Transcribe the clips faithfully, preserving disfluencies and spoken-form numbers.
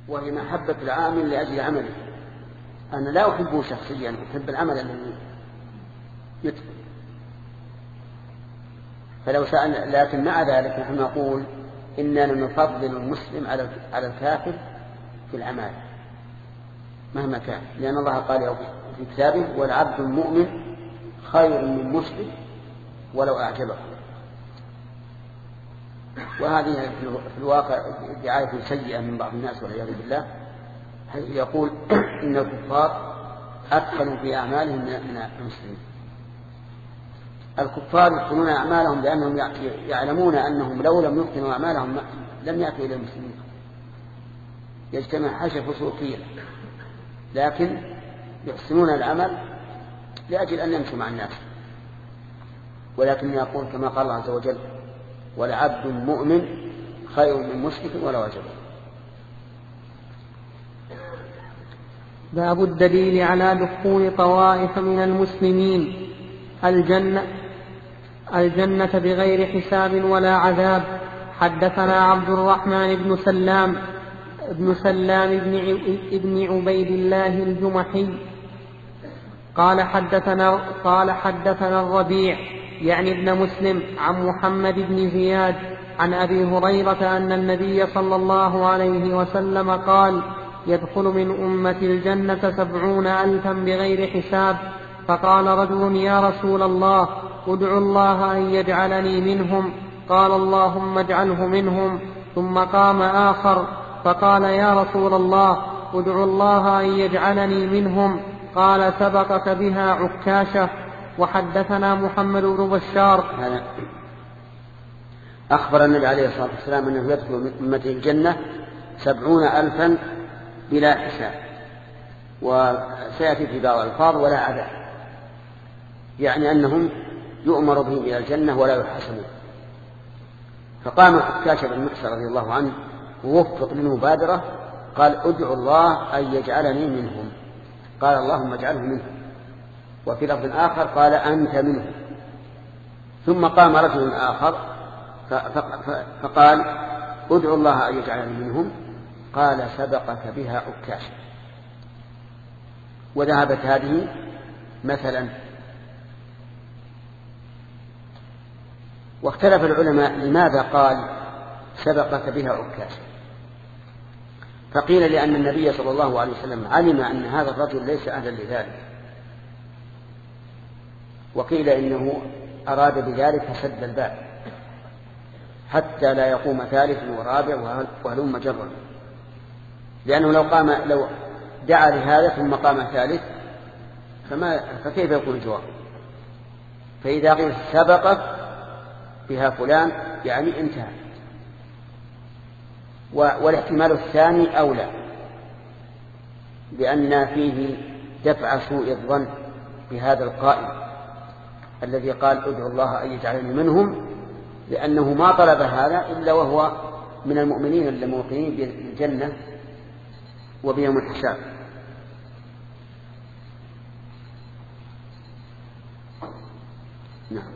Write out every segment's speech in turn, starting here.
وهي محبة العامل لأجل عمله. أنا لا أحبه شخصيا، أحب العمل الذي يتقن. فلو سأل، لكن مع ذلك نحن نقول إننا نفضل المسلم على على الكافر في العمل مهما كان، لأن الله قال في كتابه: والعبد المؤمن خير من مشرك ولو أعجبه. وهذه في الواقع دعاية سيئة من بعض الناس والعياذ بالله، حيث يقول إن الكفار أدخلوا في أعمالهم من المسلمين. الكفار يدخلون أعمالهم لأنهم يعلمون أنهم لو لم يدخلوا أعمالهم لم يأتوا إلى المسلمين، يجتمع حشف سوقية، لكن يحسنون العمل لأجل أن يمشوا مع الناس. ولكن يقول كما قال الله عز وجل: والعبد مؤمن خير من مشرك ولو أعجبه. باب الدليل على دخول طوائف من المسلمين الجنة الجنة بغير حساب ولا عذاب. حدثنا عبد الرحمن بن سلام ابن سلام ابن عبيد الله الجمحي قال حدثنا قال حدثنا الربيع يعني ابن مسلم عن محمد بن زياد عن أبي هريرة أن النبي صلى الله عليه وسلم قال: يدخل من أمة الجنة سبعون ألفا بغير حساب. فقال رجل: يا رسول الله، ادعو الله أن يجعلني منهم. قال: اللهم اجعله منهم. ثم قام آخر فقال: يا رسول الله، ادعو الله أن يجعلني منهم. قال: سبقك بها عكاشة. وحدثنا محمد بن بشار أخبر النبي عليه الصلاة والسلام أنه يدخل من أمة الجنة سبعون ألفا بلا حساب، وسيأتي في بعض الألفاظ ولا عذاب، يعني أنهم يؤمر بهم إلى الجنة ولا يحاسبون. فقام عكاشة بن محصن رضي الله عنه ووفق للمبادرة، قال: ادعو الله أن يجعلني منهم. قال: اللهم اجعله منهم. وفي لفظ آخر قال: أنت منهم. ثم قام رجل آخر فقال: ادعو الله أن يجعلني منهم. قال: سبقك بها عكاشة. وذهبت هذه مثلا. واختلف العلماء لماذا قال سبقك بها عكاشة. فقيل لأن النبي صلى الله عليه وسلم علم أن هذا الرجل ليس أهلا لذلك، وقيل إنه أراد بذلك سد الباب حتى لا يقوم ثالث ورابع وهلم جرا، لأنه لو قام لو دعا لهذا ثم قام ثالث فما فكيف يكون الجواب؟ فإذا قيل سبقت بها فلان يعني انتهى. والاحتمال الثاني أولى، لأن فيه دفع سوء الظن بهذا القائل الذي قال: ادعو الله أن يجعلني منهم، لأنه ما طلب هذا إلا وهو من المؤمنين الموقنين بالجنة وبيوم الحساب. نعم.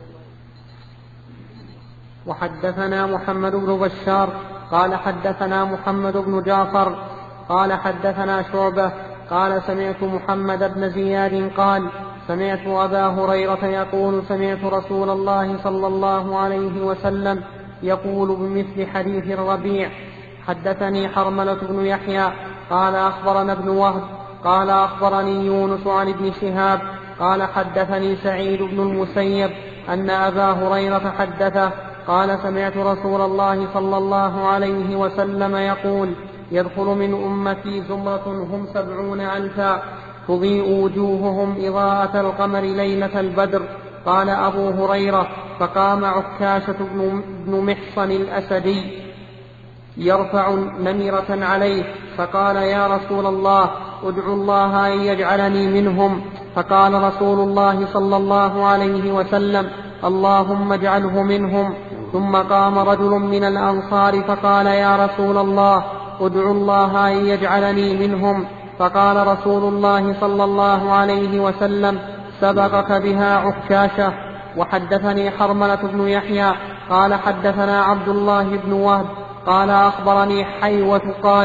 وحدثنا محمد بن بشار قال حدثنا محمد بن جعفر قال حدثنا شعبة قال: سمعت محمد بن زياد قال: سمعت أبا هريرة يقول: سمعت رسول الله صلى الله عليه وسلم يقول بمثل حديث الربيع. حدثني حرملة بن يحيى قال: أخبرنا ابن وهب قال: أخبرني يونس عن ابن شهاب قال: حدثني سعيد بن المسيب أن أبا هريرة حدثه قال: سمعت رسول الله صلى الله عليه وسلم يقول: يدخل من أمتي زمرة هم سبعون ألفا تضيء وجوههم إضاءة القمر ليلة البدر. قال أبو هريرة: فقام عكاشة بن محصن الأسدي يرفع نمرة عليه فقال: يا رسول الله، ادعو الله أن يجعلني منهم. فقال رسول الله صلى الله عليه وسلم: اللهم اجعله منهم. ثم قام رجل من الأنصار فقال: يا رسول الله، ادعو الله أن يجعلني منهم. فقال رسول الله صلى الله عليه وسلم: سبقك بها عكاشة. وحدثني حرملة بن يحيى قال: حدثنا عبد الله بن وهب قال: أخبرني حيوة قال: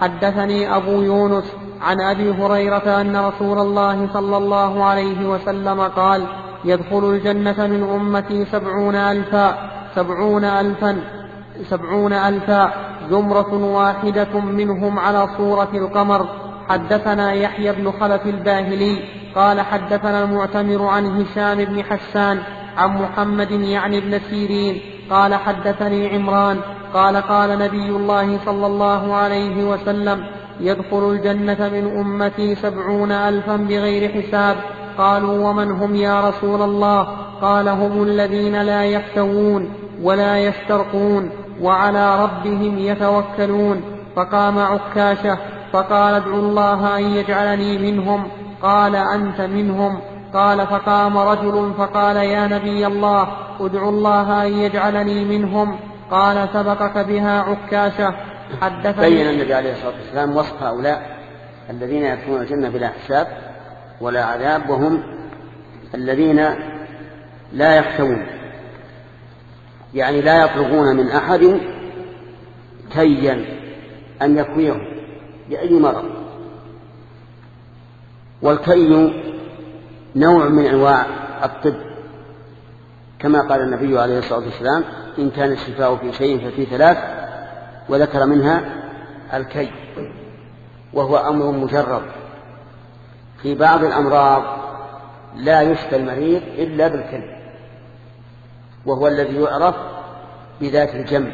حدثني أبو يونس عن أبي هريرة أن رسول الله صلى الله عليه وسلم قال يدخل الجنة من أمتي سبعون ألفا سبعون ألفا سبعون ألفا زمرة واحدة منهم على صورة القمر. حدثنا يحيى بن خلف الباهلي قال حدثنا المعتمر عن هشام بن حسان عن محمد يعني ابن سيرين قال حدثني عمران قال قال نبي الله صلى الله عليه وسلم يدخل الجنة من أمتي سبعون ألفا بغير حساب. قالوا ومن هم يا رسول الله؟ قال هم الذين لا يفتوون ولا يسترقون وعلى ربهم يتوكلون. فقام عكاشة فقال ادعوا الله أن يجعلني منهم. قال أنت منهم. قال فقام رجل فقال يا نبي الله ادعوا الله أن يجعلني منهم. قال سبقك بها عكاشة. حدثني بين النبي عليه الصلاة والسلام وصف هؤلاء الذين يدخلون الجنة بلا حساب ولا عذاب، وهم الذين لا يحتوون، يعني لا يطلبون من أحد كيا أن يكويهم بأي مرض. والكي نوع من أنواع الطب، كما قال النبي عليه الصلاة والسلام إن كان الشفاء في شيء ففي ثلاث، وذكر منها الكي، وهو أمر مجرد. في بعض الأمراض لا يشفى المريض إلا بالكي، وهو الذي يعرف بذات الجنب،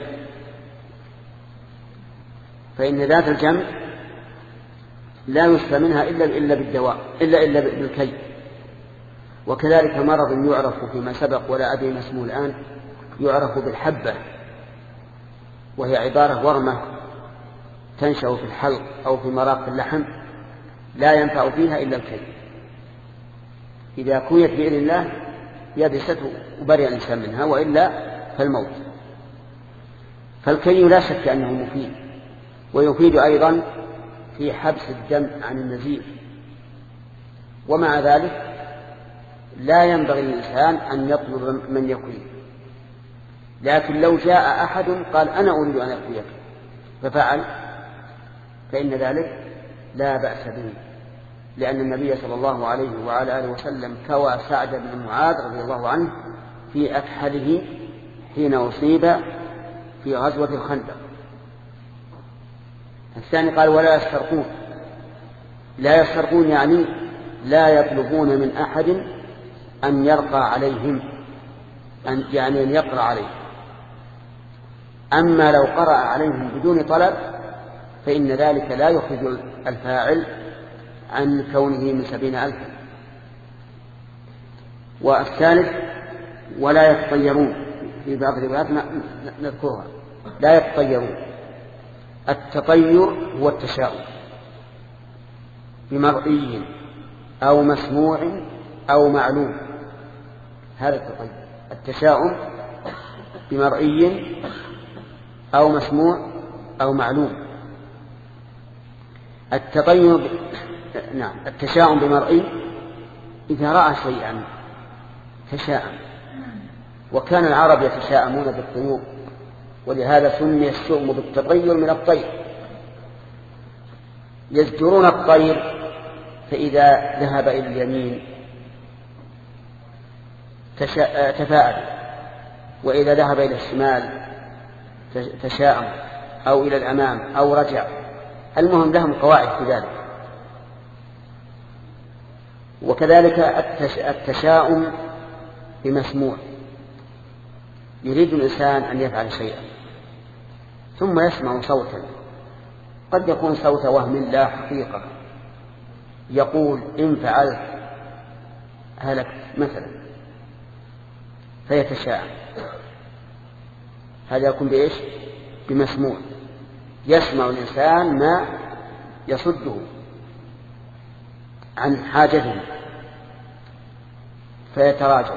فإن ذات الجنب لا يشفى منها إلا إلا بالدواء إلا إلا بالكي. وكذلك مرض يعرف فيما سبق ولا أدري ما اسمه الآن، يعرف بالحبة، وهي عبارة ورمة تنشأ في الحلق أو في مراق اللحم، لا ينفع فيها إلا الكي. إذا كويت بإذن الله يبست وبرئ الإنسان منها، وإلا فالموت. فالكي لا شك أنه مفيد، ويفيد أيضا في حبس الدم عن النزيف. ومع ذلك لا ينبغي للإنسان أن يطلب من يكويه، لكن لو جاء أحد قال أنا أريد أن أكويك ففعل، فإن ذلك لا بأس به، لأن النبي صلى الله عليه وعلى آله وسلم كوى سعد بن معاذ رضي الله عنه في أكحله حين أصيب في غزوة الخندق. الثاني قال ولا يسترقون. لا يسترقون يعني لا يطلبون من أحد أن يرقى عليهم، أن يعني أن يقرأ عليهم. أما لو قرأ عليهم بدون طلب فإن ذلك لا يخرج الفاعل عن كونه من سبعين ألفا. والثالث ولا يتطيرون، في بعض الروايات نذكرها لا يتطيرون. التطير هو التشاؤم بمرئي أو مسموع أو معلوم، هذا التطير. التشاؤم بمرئي أو مسموع أو معلوم. التطير نعم التشاؤم بمرئي إذا رأى شيئا تشاءم، وكان العرب يتشاءمون بالطيور، ولهذا سمي الشؤم بالتطير من الطير. يزجرون الطير فإذا ذهب إلى اليمين تفاءل، وإذا ذهب إلى الشمال تشاءم، أو إلى الأمام أو رجع. المهم لهم قواعد في ذلك. وكذلك التشاؤم بمسموع، يريد الإنسان أن يفعل شيئا ثم يسمع صوتا، قد يكون صوت وهم لا حقيقة، يقول إن فعلت هلكت مثلا، فيتشاءم. هذا يكون بإيش؟ بمسموع. يسمع الإنسان ما يصده عن حاجته فيتراجع.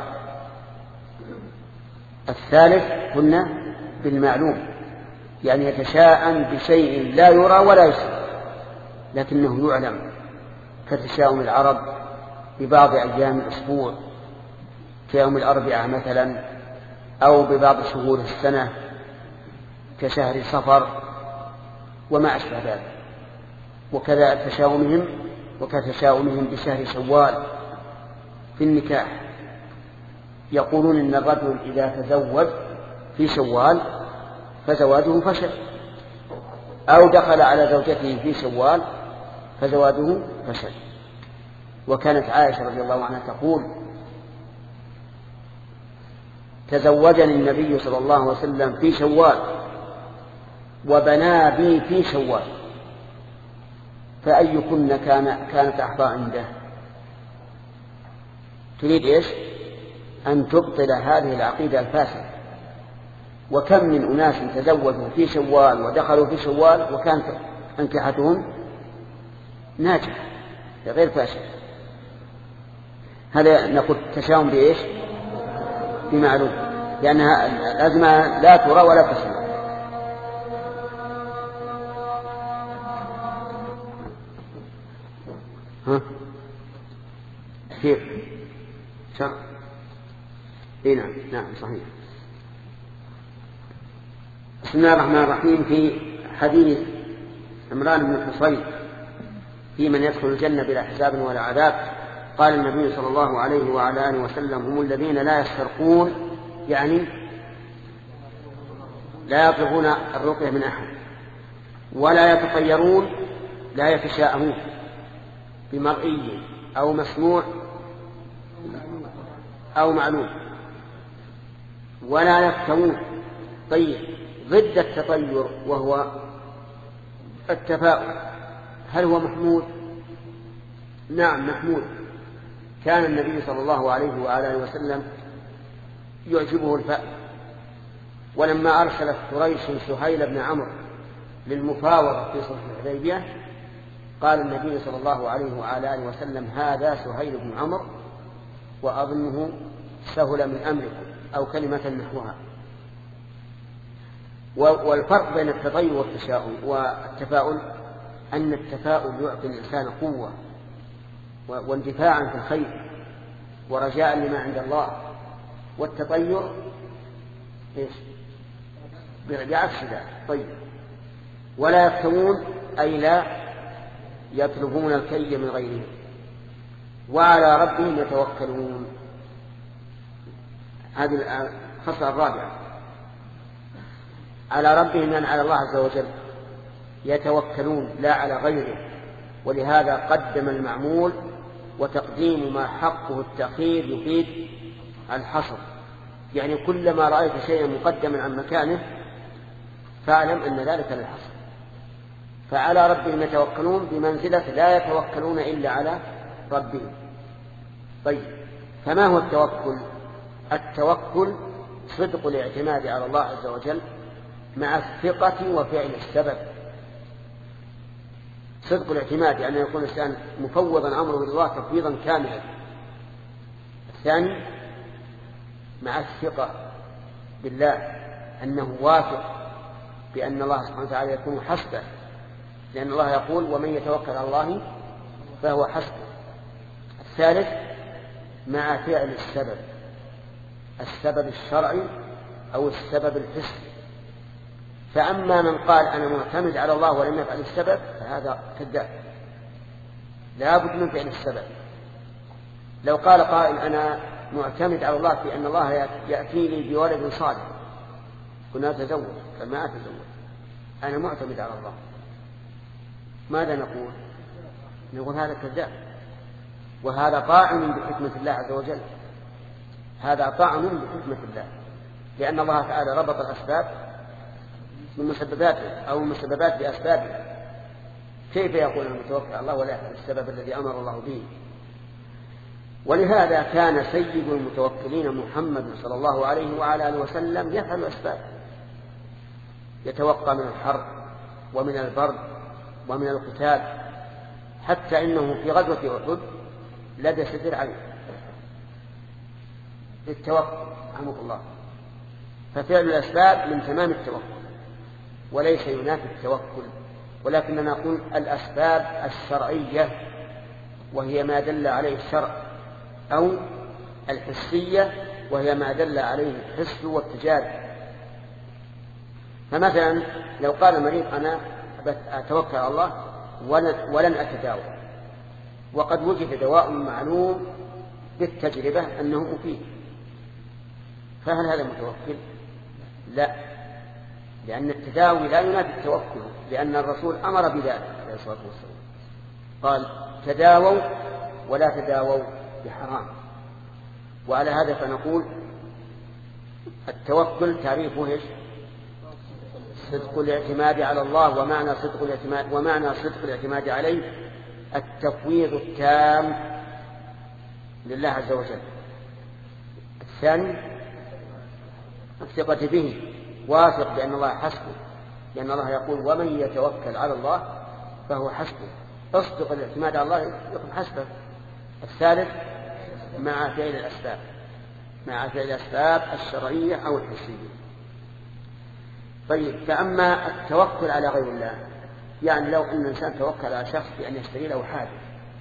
الثالث قلنا بالمعلوم، يعني يتشاءم بشيء لا يرى ولا يسمع لكنه يعلم، كتشاؤم العرب ببعض أيام الأسبوع كيوم الأربعاء مثلا، أو ببعض شهور السنة كشهر صفر وما أشبه ذلك. وكذا تشاؤمهم وكتشاؤمهم بشهر شوال في النكاح. يقولون إن الرجل إذا تزوج في شوال فزواجه فشل، أو دخل على زوجته في شوال فزواجه فشل. وكانت عائشة رضي الله عنها تقول: تزوجني النبي صلى الله عليه وسلم في شوال وبنى بي في شوال، فأيكن كان كانت أحظى عنده. تريد إيش؟ أن تبطل هذه العقيدة الفاسدة. وكم من أناس تزوجوا في شوال ودخلوا في شوال وكانت أنكحتهم ناجحة غير فاشلة. هذا نقول تشاؤم بإيش؟ بمعلوم، لأنها الأزمة لا ترى ولا تسمع. ها كيف شرط؟ اي نعم نعم صحيح. بسم الله الرحمن الرحيم. في حديث عمران بن الحصين في من يدخل الجنة بلا حساب ولا عذاب، قال النبي صلى الله عليه وعلى آله وسلم: هم الذين لا يسترقون، يعني لا يطلبون الرقية من أحد، ولا يتطيرون، لا يتشاءمون بمرئي أو مسموع أو معلوم، ولا يفترون. طيب، ضد التطير وهو التفاؤل، هل هو محمود؟ نعم محمود. كان النبي صلى الله عليه وآله وسلم يعجبه الفأل، ولما أرسلت قريش سهيل بن عمرو للمفاوضة في صلح الحديبية قال النبي صلى الله عليه وآله وسلم: هذا سهيل بن عمرو وأظنه سهل من أمركم، أو كلمة نحوها. والفرق بين التطير والتشاؤم والتفاؤل أن التفاؤل يعطي الإنسان قوة واندفاعا في الخير ورجاء لما عند الله، والتطير إيش؟ بعكس ذلك. طيب، ولا يفترون أي لا يطلبون الكي من غيرهم، وعلى ربهم يتوكلون. هذه الخصلة الرابعة، على ربهم يعني على الله عز وجل يتوكلون لا على غيره، ولهذا قدم المعمول، وتقديم ما حقه التأخير يفيد الحصر، يعني كلما رأيت شيئا مقدما عن مكانه فاعلم أن ذلك للحصر. فعلى ربهم يتوكلون بمنزلة لا يتوكلون إلا على ربهم. طيب، فما هو التوكل؟ التوكل صدق الاعتماد على الله عز وجل مع الثقة وفعل السبب. صدق الاعتماد يعني يكون الإنسان مفوضا أمره إلى الله تفويضا كاملا. الثاني مع الثقة بالله، أنه واثق بأن الله سبحانه وتعالى يكون حسبه، لأن الله يقول: ومن يتوكل على الله فهو حسبه. الثالث مع فعل السبب، السبب الشرعي أو السبب الحسي. فأما من قال أنا معتمد على الله ولم يفعل السبب فهذا كذاب، لا بد من فعل السبب. لو قال قائل أنا معتمد على الله في أن الله يأتيني بولد صالح كنا أتزوج، فما أتزوج، أنا معتمد على الله، ماذا نقول؟ نقول هذا كذاب، وهذا طاعن بحكمة الله عز وجل، هذا طاعن بحكمة الله، لأن الله تعالى ربط الأسباب بمسبباته أو المسببات بأسبابه. كيف يقول المتوكل على الله ولا يفعل السبب الذي أمر الله به؟ ولهذا كان سيد المتوكلين محمد صلى الله عليه وعلى آله وسلم يفعل الأسباب، يتوقى من الحر ومن البرد ومن القتال، حتى إنه في غزوة أحد لدى ستر عليه للتوكل رحمه الله. ففعل الأسباب من تمام التوكل وليس ينافي التوكل، ولكننا نقول الأسباب الشرعية وهي ما دل عليه الشرع، أو الحسية وهي ما دل عليه الحس والتجارب. فمثلا لو قال المريض أنا أتوكل على الله ولن, ولن أتداوى، وقد وجد دواء معلوم بالتجربة أنه مفيد، فهل هذا متوكل؟ لا، لأن التداوي لا ينافي التوكل، لأن الرسول أمر بذلك عليه الصلاة والسلام، قال تداووا ولا تداووا بحرام. وعلى هذا فنقول التوكل تعريفه ايش؟ صدق الاعتماد على الله، ومعنى صدق الاعتماد ومعنى صدق الاعتماد عليه التفويض التام لله عز وجل. الثاني الثقة به، واثق بأن الله حسبه، لأن الله يقول ومن يتوكل على الله فهو حسبه، اصدق الاعتماد على الله يكون حسبه. الثالث مع فعل الأسباب، مع فعل الأسباب الشرعية أو الحسية. طيب، فأما التوكل على غير الله، يعني لو أن الإنسان توكل على شخص بأن يشتري له حاجة،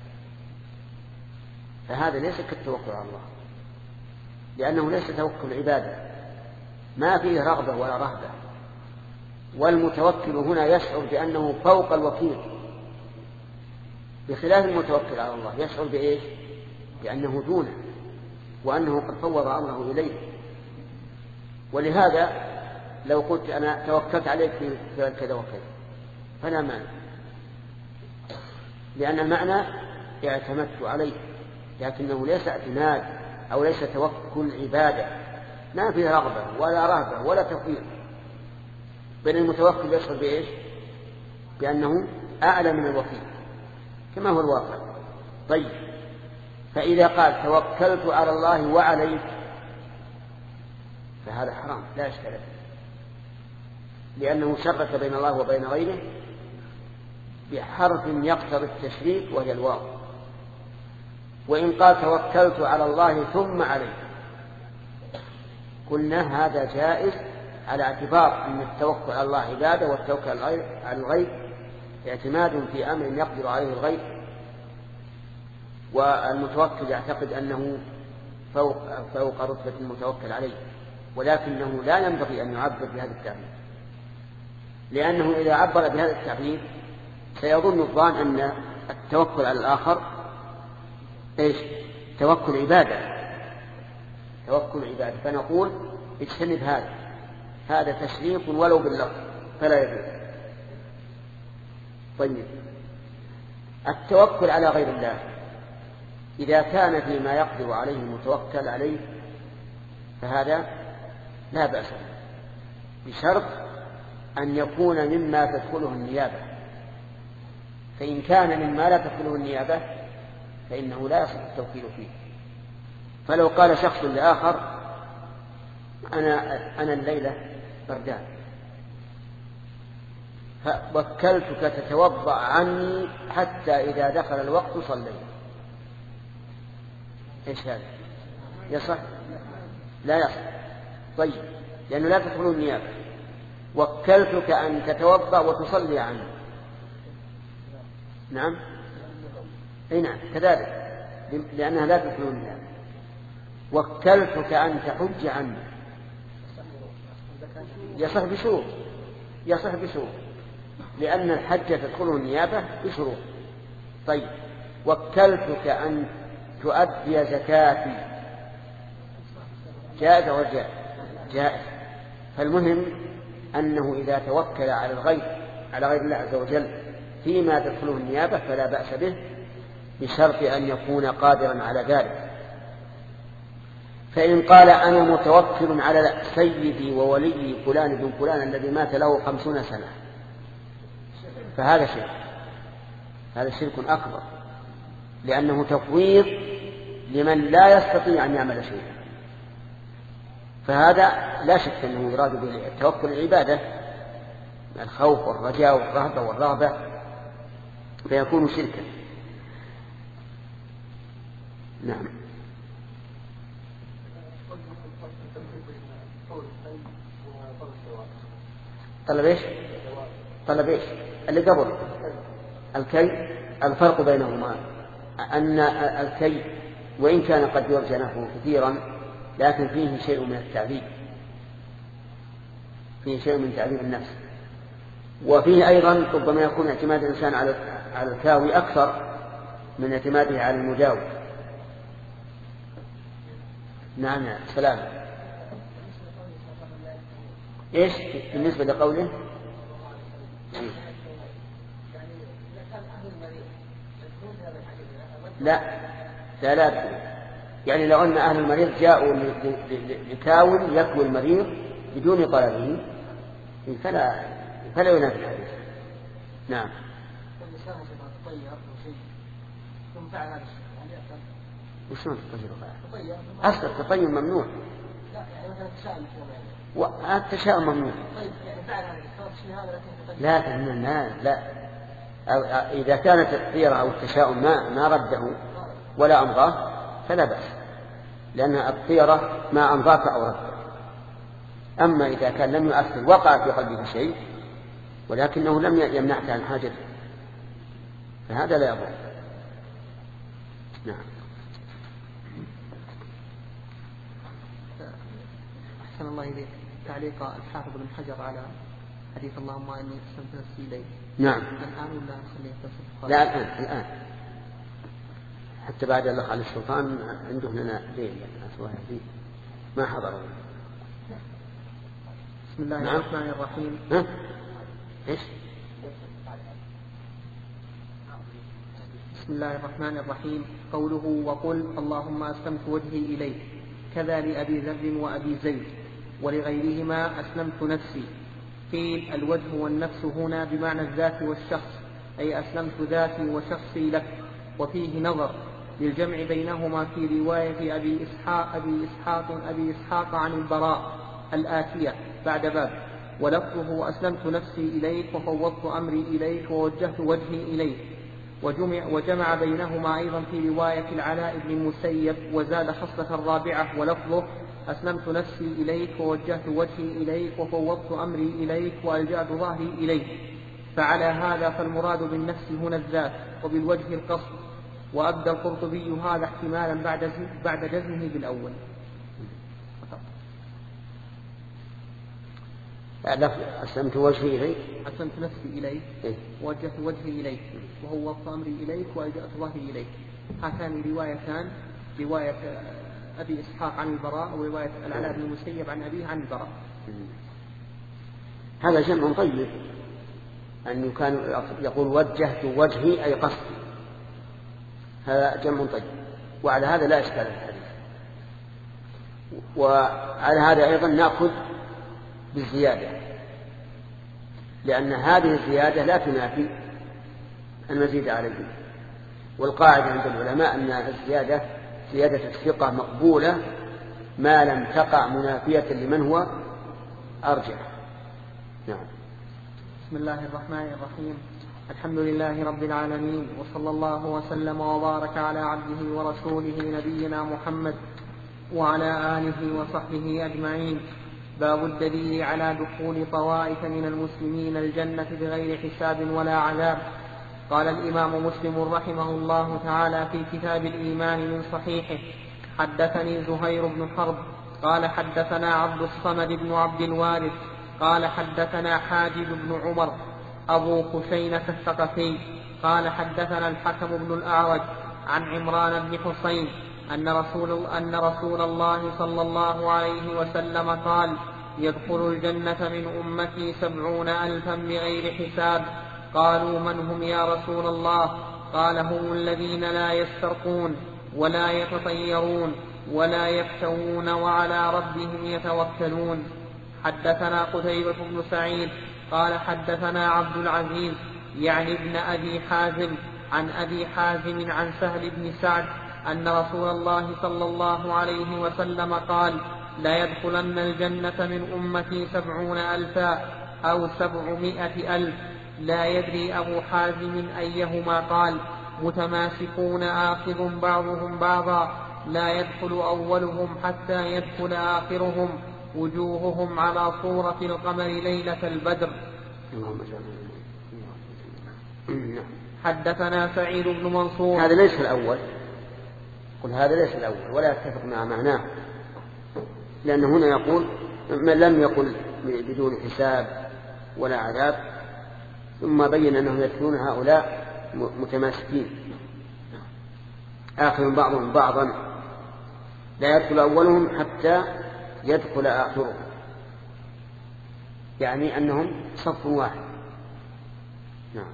فهذا ليس كالتوكل على الله، لأنه ليس توكل عبادة، ما فيه رغبة ولا رهبة. والمتوكل هنا يشعر بأنه فوق الوكيل، بخلاف المتوكل على الله يشعر بإيش؟ بأنه دونه، وأنه قد فوض أمره إليه. ولهذا لو قلت أنا توكلت عليك في فعل كذا وكذا فلا مانع، لأن المعنى اعتمدت عليه، لكنه ليس اعتماد أو ليس توكل عبادة، ما فيه رغبة ولا رهبة ولا تفويض، بل المتوكل يشعر بإيش؟ بأنه أعلى من الوكيل كما هو الواقع. طيب، فإذا قال توكلت على الله وعليك فهذا حرام لا إشكال فيه، لأنه شرك بين الله وبين غيره بحرف يقتضي التشريك وهي الواو. وإن قال توكلت على الله ثم عليك قلنا هذا جائز، على اعتبار أن التوكل على الله عبادة، والتوكل على الغير اعتماد في أمر يقدر عليه الغير، والمتوكل يعتقد أنه فوق, فوق رتبة المتوكل عليه، ولكنه لا ينبغي أن يعبر بهذا التعبير، لأنه إذا عبر بهذا التعبير سيظن الظان أن التوكل على الآخر إيش؟ توكل عبادة، توكل عبادة. فنقول اجتنب هذا، هذا تشريك ولو باللفظ فلا يجوز. طيب، التوكل على غير الله إذا كان فيما يقدر عليه المتوكل عليه فهذا لا بأس به، بشرط أن يكون مما تدخله النيابة، فإن كان مما لا تدخله النيابة فإنه لا يصح التوكيل فيه. فلو قال شخص لآخر أنا, أنا الليلة بردان فوكلتك تتوضأ عني حتى إذا دخل الوقت صليت، إيش هذا؟ يصح؟ لا يصح. طيب، لأنه لا تدخل النيابة. وكلتك أن تتوضأ وتصلي عني، نعم أي نعم كذلك، لأنها لا تدخل النيابة. وكلتك أن تحج عني، يصح بشروط، يصح بشروط، لأن الحج تدخله النيابة بشروط. طيب، وكلتك أن تؤدي زكاتي، جائز ولا جائز؟ جائز. فالمهم أنه إذا توكل على الغير على غير الله عز وجل فيما تدخله النيابة فلا بأس به، بشرط أن يكون قادرا على ذلك. فإن قال أنا متوكل على سيدي وولي فلان بن فلان الذي مات له خمسون سنة فهذا شرك، هذا شرك أكبر، لأنه تفويض لمن لا يستطيع أن يعمل شيئا، فهذا لا شك أنه يراد بالتوكل العبادة، الخوف والرجاء والرهبة والرغبة، فيكون شركا. نعم. طلب ايش؟ طلب ايش؟ اللي قبل الكي، الفرق بينهما أن الكي وإن كان قد يرجى نفعه كثيرا لكن فيه شيء من التعذيب، فيه شيء من تعذيب النفس، وفيه أيضا ربما يكون اعتماد الإنسان على على الكاوي أكثر من اعتماده على المجاور. نعم يا سلام. إيش بالنسبة لقوله؟ لا لا لا يعني لو أن أهل المريض جاءوا لكاو يكوي المريض بدون طلبه فلا فلا ينافي الحديث. نعم. وشون التطير؟ أصل التطير ممنوع. والتشاؤم ممنوع. لا لا لا إذا كانت الطيرة أو التشاؤم ما ما رده ولا أمضاه فلا بأس، لأن الطيرة ما أمضاك أو رده. أما إذا كان لم يؤثر وقع في قلبه شيء ولكنه لم يمنعك عن حاجته فهذا لا يضر. نعم. أحسن الله إليك. تعليق الحافظ بن حجر على حديث اللهم إني أسلمت نفسي إليك. نعم. الآن ولا نخليه تصف؟ لا الآن الآن حتى بعد الأخ علي السلطان عنده لنا ليل يعني ما حضروا. بسم الله نعم. الرحمن الرحيم. ها؟ إيش؟ بسم الله الرحمن الرحيم. قوله وقل اللهم أسلمت وجهي إليك كذا لأبي ذر وأبي زيد ولغيرهما أسلمت نفسي. قيل الوجه والنفس هنا بمعنى الذات والشخص، أي أسلمت ذاتي وشخصي لك. وفيه نظر للجمع بينهما في رواية أبي إسحاق أبي إسحاق أبي إسحاق عن البراء الآتية بعد باب، ولفظه أسلمت نفسي إليك وفوضت أمري إليك ووجهت وجهي إليك. وجمع, وجمع بينهما أيضا في رواية العلاء بن المسيب وزاد خصلة الرابعة ولفظه أسلمت نفسي إليك ووجهت وجهي إليك وفوضت أمري إليك وألجأت ظهري إليك. فعلى هذا فالمراد بالنفس هنا الذات وبالوجه القصد. وأبدى القرطبي هذا احتمالا بعد بعد جزمه بالأول. أسلمت وجهي إليك أسلمت نفسي إليك إيه؟ ووجهت وجهي إليك وفوضت أمري إليك وألجأت ظهري إليك. هاتان روايتان، رواية أبي إسحاق عن البراء ورواية العلاء بن المسيب عن أبيه عن البراء. هذا جمع طيب أن كان يقول وجهت وجهي أي قصدي، هذا جمع طيب وعلى هذا لا إشكال في الحديث. وعلى هذا أيضا نأخذ بالزيادة، لأن هذه الزيادة لا تنافي المزيد عليه. والقاعدة عند العلماء أن الزيادة زيادة الثقة مقبولة ما لم تقع منافية لمن هو أرجح. نعم. بسم الله الرحمن الرحيم. الحمد لله رب العالمين، وصلى الله وسلم وبارك على عبده ورسوله نبينا محمد وعلى آله وصحبه أجمعين. باب الدليل على دخول طوائف من المسلمين الجنة بغير حساب ولا عذاب. قال الإمام مسلم رحمه الله تعالى في كتاب الإيمان من صحيحه: حدثني زهير بن حرب قال حدثنا عبد الصمد بن عبد الوارث قال حدثنا حاجب بن عمر أبو خشينة الثقفي قال حدثنا الحكم بن الأعرج عن عمران بن حسين أن رسول, أن رسول الله صلى الله عليه وسلم قال: يدخل الجنة من أمتي سبعون ألفا بغير حساب. قالوا: من هم يا رسول الله؟ قال: هم الذين لا يسترقون ولا يتطيرون ولا يكتوون وعلى ربهم يتوكلون. حدثنا قتيبة بن سعيد قال حدثنا عبد العزيز يعني ابن أبي حازم عن أبي حازم عن سهل بن سعد أن رسول الله صلى الله عليه وسلم قال: لا يدخلن الجنة من أمتي سبعون ألفا أو سبعمائة ألف. لا يدري أبو حازم أيهما قال. متماسكون آخذ بعضهم بعضا لا يدخل أولهم حتى يدخل آخرهم وجوههم على صورة القمر ليلة البدر. حدثنا سعيد بن منصور. هذا ليس الأول، قل هذا ليس الأول ولا يتفق مع معناه، لأن هنا يقول من لم يقل بدون حساب ولا عذاب، ثم بين أنهم يدخلون هؤلاء متماسكين آخر بعضهم بعضا لا يدخل أولهم حتى يدخل آخرهم، يعني أنهم صف واحد. نعم.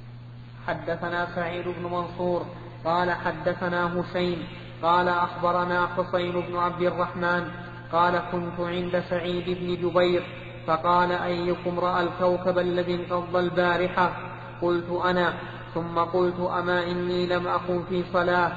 حدثنا سعيد بن منصور قال حدثنا هشيم قال أخبرنا حسين بن عبد الرحمن قال كنت عند سعيد بن جبير فقال أيكم رأى الكوكب الذي انقض البارحة؟ قلت أنا، ثم قلت أما إني لم أكن في صلاة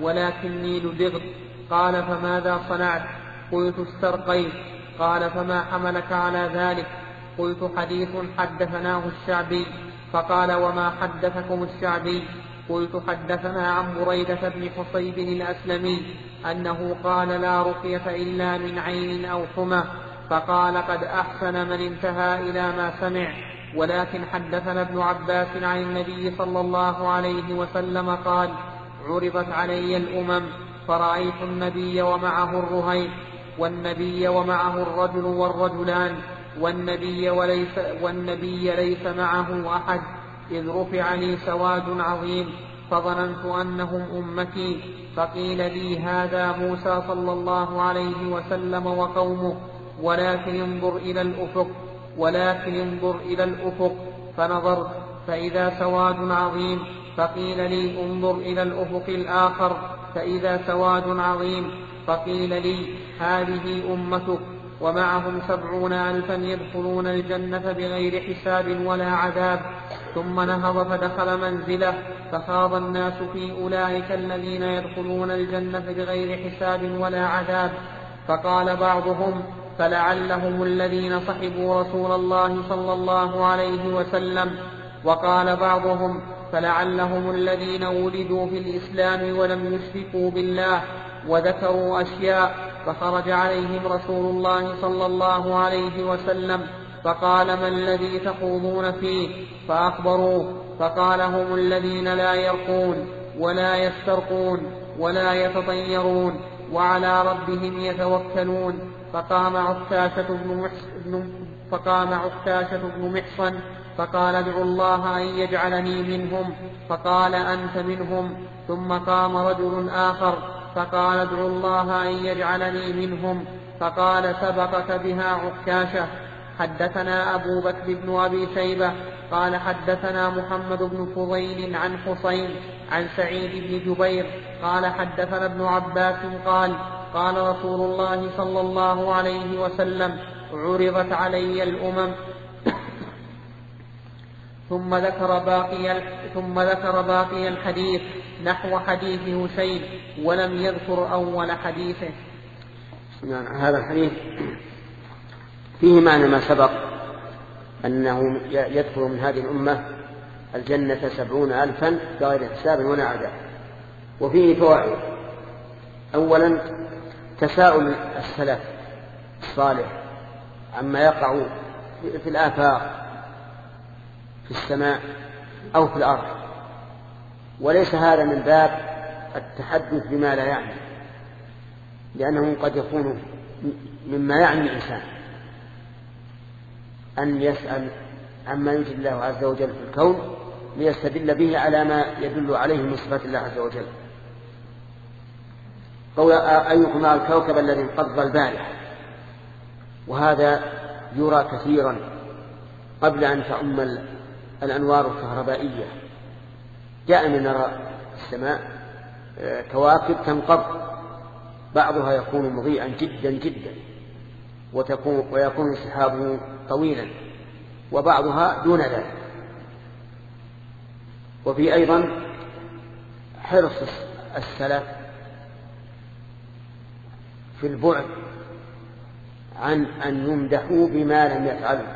ولكني لدغت. قال فماذا صنعت؟ قلت استرقيت. قال فما حملك على ذلك؟ قلت حديث حدثناه الشعبي. فقال وما حدثكم الشعبي؟ قلت حدثنا عن بريدة بن حصيب الأسلمي أنه قال لا رقية إلا من عين أو حمى. فقال قد أحسن من انتهى إلى ما سمع. ولكن حدثنا ابن عباس عن النبي صلى الله عليه وسلم قال عرضت علي الأمم فرأيت النبي ومعه الرهين والنبي ومعه الرجل والرجلان والنبي, وليس والنبي ليس معه أحد، إذ رفع لي سواد عظيم فظننت أنهم أمتي. فقيل لي هذا موسى صلى الله عليه وسلم وقومه، ولكن انظر إلى الأفق ولكن انظر إلى الأفق. فنظرت فإذا سواد عظيم. فقيل لي انظر إلى الأفق الآخر فإذا سواد عظيم. فقيل لي هذه أمتك ومعهم سبعون ألفا يدخلون الجنة بغير حساب ولا عذاب. ثم نهض فدخل منزله فخاض الناس في أولئك الذين يدخلون الجنة بغير حساب ولا عذاب. فقال بعضهم فلعلهم الذين صحبوا رسول الله صلى الله عليه وسلم. وقال بعضهم فلعلهم الذين ولدوا في الإسلام ولم يشركوا بالله. وذكروا أشياء. فخرج عليهم رسول الله صلى الله عليه وسلم فقال ما الذي تخوضون فيه؟ فأخبروه. فقال هم الذين لا يرقون ولا يسترقون ولا يتطيرون وعلى ربهم يتوكلون. فقام عكاشة بن محصن فقام عكاشة بن محصن فقال ادعوا الله أن يجعلني منهم. فقال أنت منهم. ثم قام رجل آخر فقال ادعوا الله أن يجعلني منهم. فقال سبقك بها عكاشة. حدثنا أبو بكر بن أبي شيبة قال حدثنا محمد بن فضيل عن حسين عن سعيد بن جبير قال حدثنا ابن عباس قال قال رسول الله صلى الله عليه وسلم عرضت علي الأمم. ثم ذكر باقي ثم ذكر باقي الحديث نحو حديث هشيم ولم يذكر أول حديثه. يعني هذا الحديث فيه معنى ما سبق أنه يدخل من هذه الأمة الجنة سبعون ألفا بغير حساب ولا عذاب. وفيه فوائد. أولا تساؤل السلف الصالح عما يقع في الآفاق في السماء أو في الأرض، وليس هذا من باب التحدث بما لا يعني، لأنه قد يكون مما يعني الإنسان أن يسأل عما يوجد الله عز وجل في الكون ليستدل به على ما يدل عليه من صفات الله عز وجل. قول أيكم رأى الكوكب الذي انقض البارحة، وهذا يرى كثيرا قبل أن تؤم الأنوار الكهربائية. دائما نرى السماء كواكب تنقض، بعضها يكون مضيئا جدا جدا وتكون ويكون سحابه طويلا، وبعضها دون ذلك. وفي أيضا حرص السلف في البعد عن أن يمدحوا بما لم يفعلوا،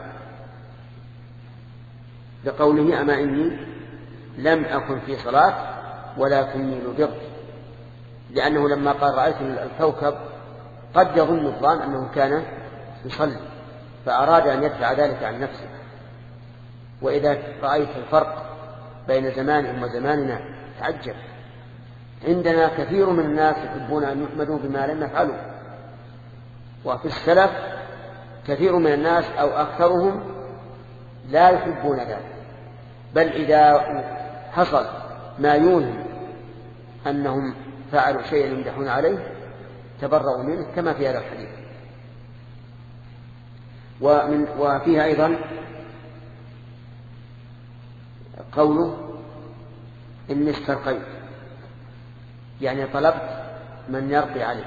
لقوله أما إني لم أكن في صلاة ولكني لدغت، لأنه لما قال رأيت الكوكب قد يظن الظان أنه كان يصلي فأراد أن يدفع ذلك عن نفسه. وإذا رأيت الفرق بين زمانهم وزماننا تعجب. عندنا كثير من الناس يحبون أن يحمدوا بما لم يفعلوا، وفي السلف كثير من الناس أو أكثرهم لا يحبون ذلك، بل إذا حصل ما يوهم أنهم فعلوا شيئا يمدحون عليه تبرؤوا منه كما في هذا الحديث. ومن وفيها أيضا قوله إني استرقيت، يعني طلبت من يرقي عليه،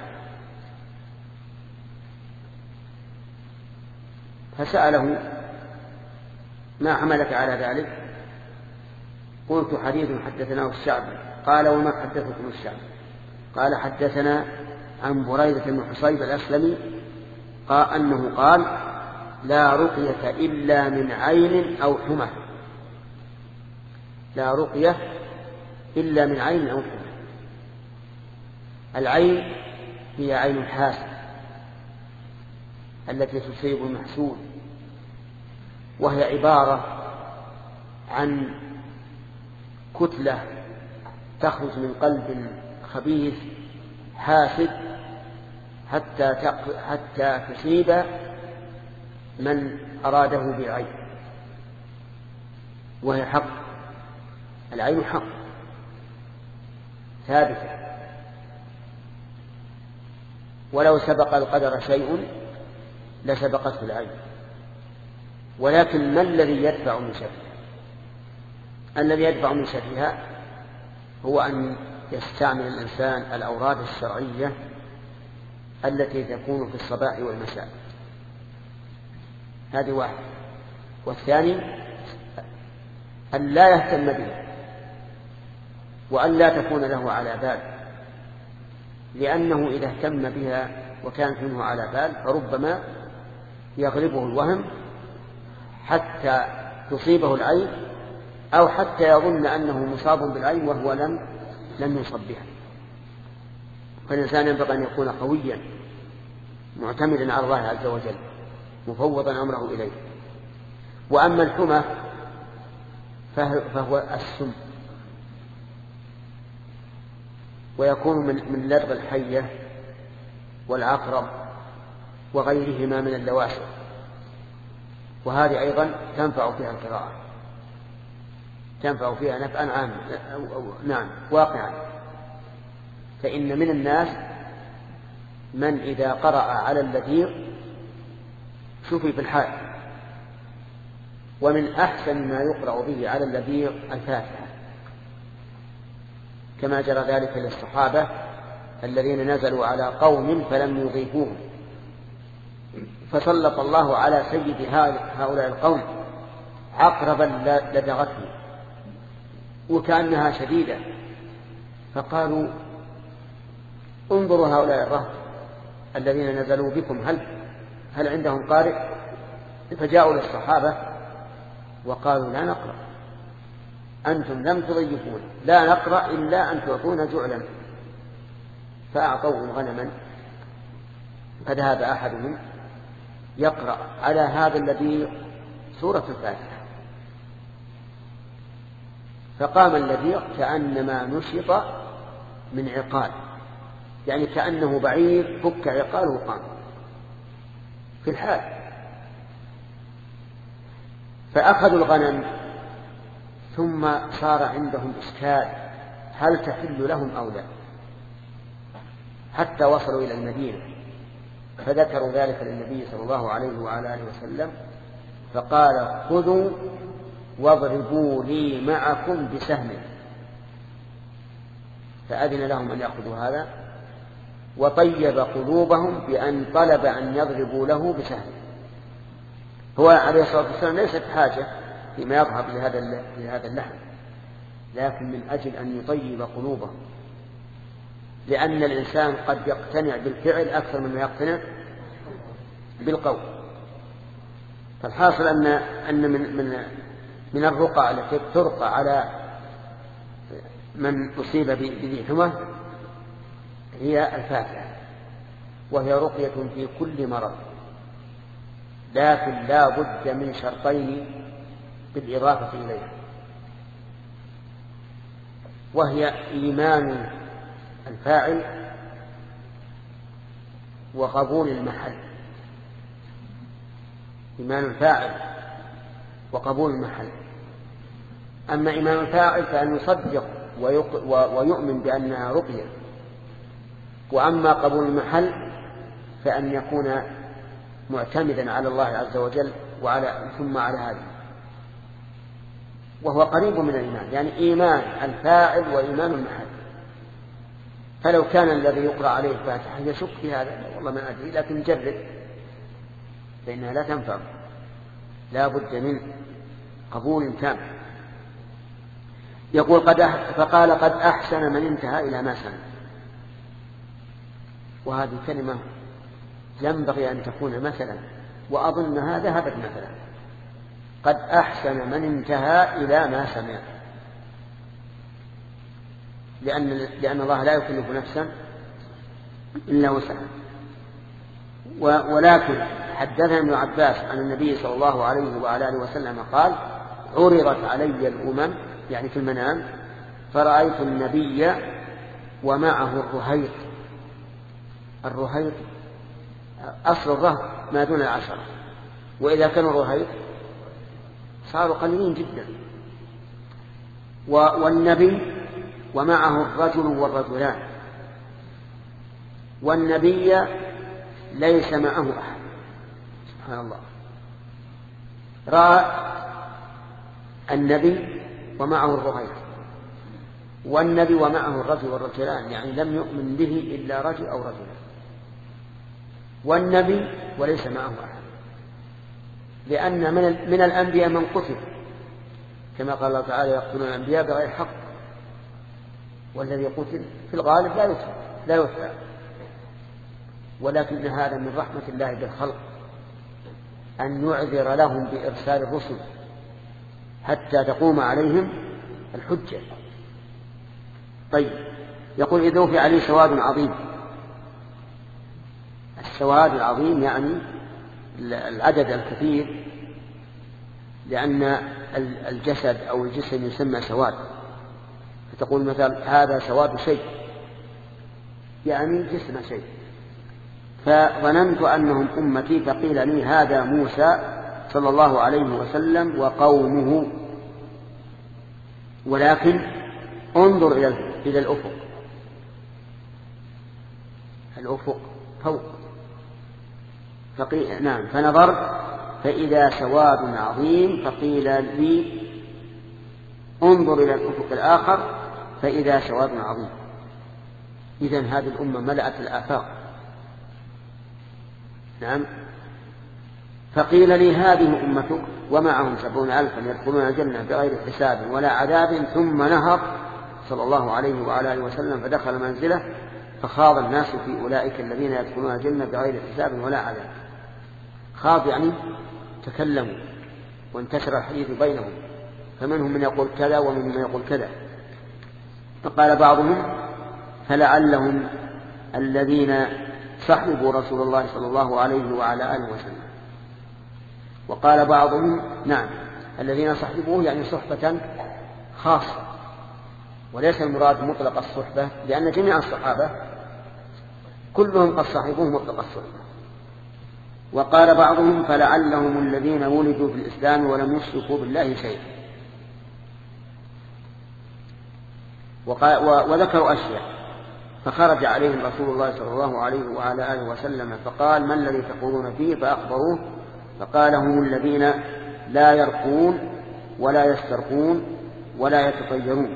فسأله ما حملك على ذلك؟ قلت حديث حدثناه الشعبي. قال وما حدثكم الشعبي؟ قال حدثنا عن بريدة بن حصيب الأسلمي قال أنه قال لا رقية إلا من عين أو حمى، لا رقية إلا من عين أو حمى. العين هي عين الحاسد التي تصيب المحسود، وهي عبارة عن كتلة تخرج من قلب خبيث حاسد حتى حتى تصيب من أراده بالعين، وهي حق. العين حق ثابتة، ولو سبق القدر شيء لسبقته العين. ولكن ما الذي يدفع من شرها؟ الذي يدفع من شرها هو أن يستعمل الإنسان الأوراد الشرعية التي تكون في الصباح والمساء، هذه واحد. والثاني أن لا يهتم بها وأن لا تكون له على بال، لأنه إذا اهتم بها وكانت منه على بال فربما يغلبه الوهم حتى تصيبه العين، أو حتى يظن أنه مصاب بالعين وهو لم لم يصب بها. فالإنسان ينبغي أن يكون قويا معتمدا على الله عز وجل مفوضا أمره إليه. وأما الحمى فهو السم، ويكون من لدغ الحية والعقرب وغيرهما من اللواشع، وهذه أيضا تنفع فيها القراءة، تنفع فيها نفعا عاما نعم واقعا. فإن من الناس من إذا قرأ على اللذيذ شفي في الحال، ومن أحسن ما يقرأ به على اللذيذ الفاتحة، كما جرى ذلك للصحابة الذين نزلوا على قوم فلم يضيفوهم، فسلط الله على سيد هؤلاء القوم عقربا لدغته وكأنها شديدة، فقالوا انظروا هؤلاء الرهط الذين نزلوا بكم هل هل عندهم قارئ؟ فجاءوا للصحابة وقالوا لا نقرأ، أنتم لم تضيفون، لا نقرأ إلا أن تعطونا جعلا. فأعطوهم غنما، فذهب أحدهم يقرأ على هذا الذي سورة الفاتحة، فقام الذي كأنما نشط من عقال، يعني كأنه بعير فك عقاله وقام في الحال. فأخذوا الغنم، ثم صار عندهم إشكال هل تحل لهم أو لا، حتى وصلوا إلى المدينة فذكروا ذلك للنبي صلى الله عليه وعلى آله وسلم، فقال خذوا واضربوا لي معكم بسهم، فأذن لهم أن يأخذوا هذا، وطيب قلوبهم بأن طلب أن يضربوا له بسهم. هو عليه الصلاة والسلام ليست حاجة فيما يظهر لهذا لهذا اللحم، لكن من أجل أن يطيب قلوبهم، لأن الإنسان قد يقتنع بالفعل أكثر مما يقتنع بالقول. فالحاصل أن أن من من من الرقى التي ترقى على من أصيب بذي حمى هي الفاتحة، وهي رقية في كل مرض، لكن لا بد من شرطين بالإضافة إليها، وهي إيمان الفاعل وقبول المحل. إيمان الفاعل وقبول المحل، أما إيمان الفاعل فأن يصدق ويؤمن بأنها رقية. وأما قبول المحل فأن يكون معتمدا على الله عز وجل وعلى ثم على هذا، وهو قريب من الإيمان، يعني إيمان الفاعل وإيمان المحل. فلو كان الذي يقرأ عليه الفاتحة يشك في هذا والله ما أدري، لكن جرب فإنها لا تنفع، لا بد من قبول تام. يقول قد فقال قد أحسن من انتهى إلى ما سمع. وهذه كلمة ينبغي أن تكون مثلا، وأظنها ذهبت مثلا. قد أحسن من انتهى إلى ما سمع، لأن, لأن الله لا يكلف نفسا إلا وسعها. ولكن حدثنا ابن عباس عن النبي صلى الله عليه وعلى آله وسلم قال عرضت علي الأمم، يعني في المنام، فرأيت النبي ومعه الرهيط. الرهيط أصل الرهط ما دون العشرة، وإذا كانوا رهيط صاروا قليلين جدا. والنبي ومعه الرجل والرجلان، والنبي ليس معه أحد. سبحان الله، رأى النبي ومعه الرهيط، والنبي ومعه الرجل والرجلان، يعني لم يؤمن به إلا رجل أو رجلان. والنبي وليس معه أحد، لأن من, من الأنبياء من قتل كما قال الله تعالى يقتلون الأنبياء بغير حق، والذي قتل في الغالب لا يتبع لا يتبع. ولكن هذا من رحمة الله بالخلق أن يعذر لهم بإرسال الرسل حتى تقوم عليهم الحجة. طيب، يقول إذ وفي عليه سواد عظيم. السواد العظيم يعني العدد الكثير، لأن الجسد أو الجسم يسمى سواد، فتقول مثلا هذا سواد شيء، يعني جسم شيء. فظننت أنهم أمتي، فقيل لي هذا موسى صلى الله عليه وسلم وقومه، ولكن انظر إلى الأفق، الأفق فوق. فقيل نعم، فنظرت فإذا سواد عظيم، فقيل لي انظر إلى الأفق الآخر فإذا سواد عظيم. إذن هذه الأمة ملأت الآفاق. نعم. فقيل لي هذه أمتك ومعهم سبعون ألفا يدخلون الجنة بغير حساب ولا عذاب. ثم نهض صلى الله عليه وعلى آله وسلم فدخل منزله، فخاض الناس في أولئك الذين يدخلون الجنة بغير حساب ولا عذاب. خاض يعني تكلموا وانتشر الحديث بينهم، فمنهم من يقول كذا ومنهم من يقول كذا. فقال بعضهم فلعلهم الذين صحبوا رسول الله صلى الله عليه وعلى آله وسلم. وقال بعضهم نعم الذين صحبوه يعني صحبة خاصة، وليس المراد مطلق الصحبة، لأن جميع الصحابة كلهم قد صحبوه مطلق الصحبة. وقال بعضهم فلعلهم الذين ولدوا في الإسلام ولم يشركوا بالله شيئا. وذكروا أشياء، فخرج عليهم رسول الله صلى الله عليه وعلى آله وسلم فقال ما الذي تقولون فيه؟ فأخبروه، فقال هم الذين لا يرقون ولا يسترقون ولا يتطيرون.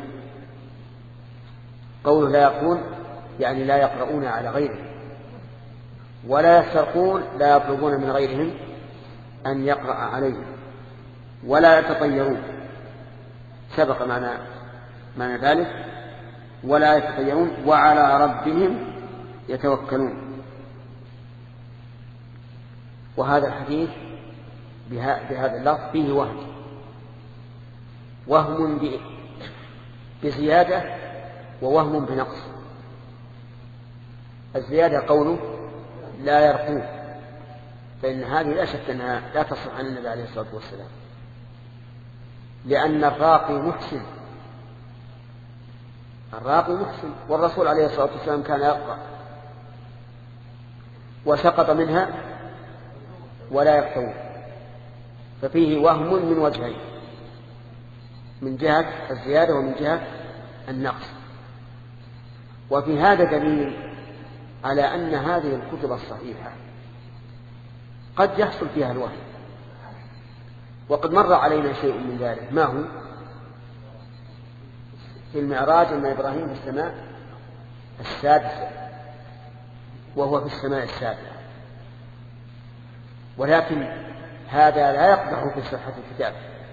قوله لا يرقون يعني لا يقرؤون على غيرهم، ولا يسترقون لا يطلبون من غيرهم أن يقرأ عليهم، ولا يتطيرون سبق معنى معنى ذلك، ولا يتطيرون وعلى ربهم يتوكلون. وهذا الحديث بهذا اللفظ فيه وهم وهم بزيادة ووهم بنقص. الزيادة قوله لا يرقون، فإن هذه لا شك أنها لا تصح عن النبي عليه الصلاة والسلام، لأن الراقي محسن، الراقي محسن، والرسول عليه الصلاة والسلام كان يرقى وسقط منها ولا يرقون، ففيه وهم من وجهين. من جهة الزيادة ومن جهة النقص. وفي هذا دليل على أن هذه الكتب الصحيحة قد يحصل فيها الوهم، وقد مر علينا شيء من ذلك. ما هو؟ في المعراج أن إبراهيم في السماء السادسة وهو في السماء السابعة، ولكن هذا لا يقدح في صحة الكتاب،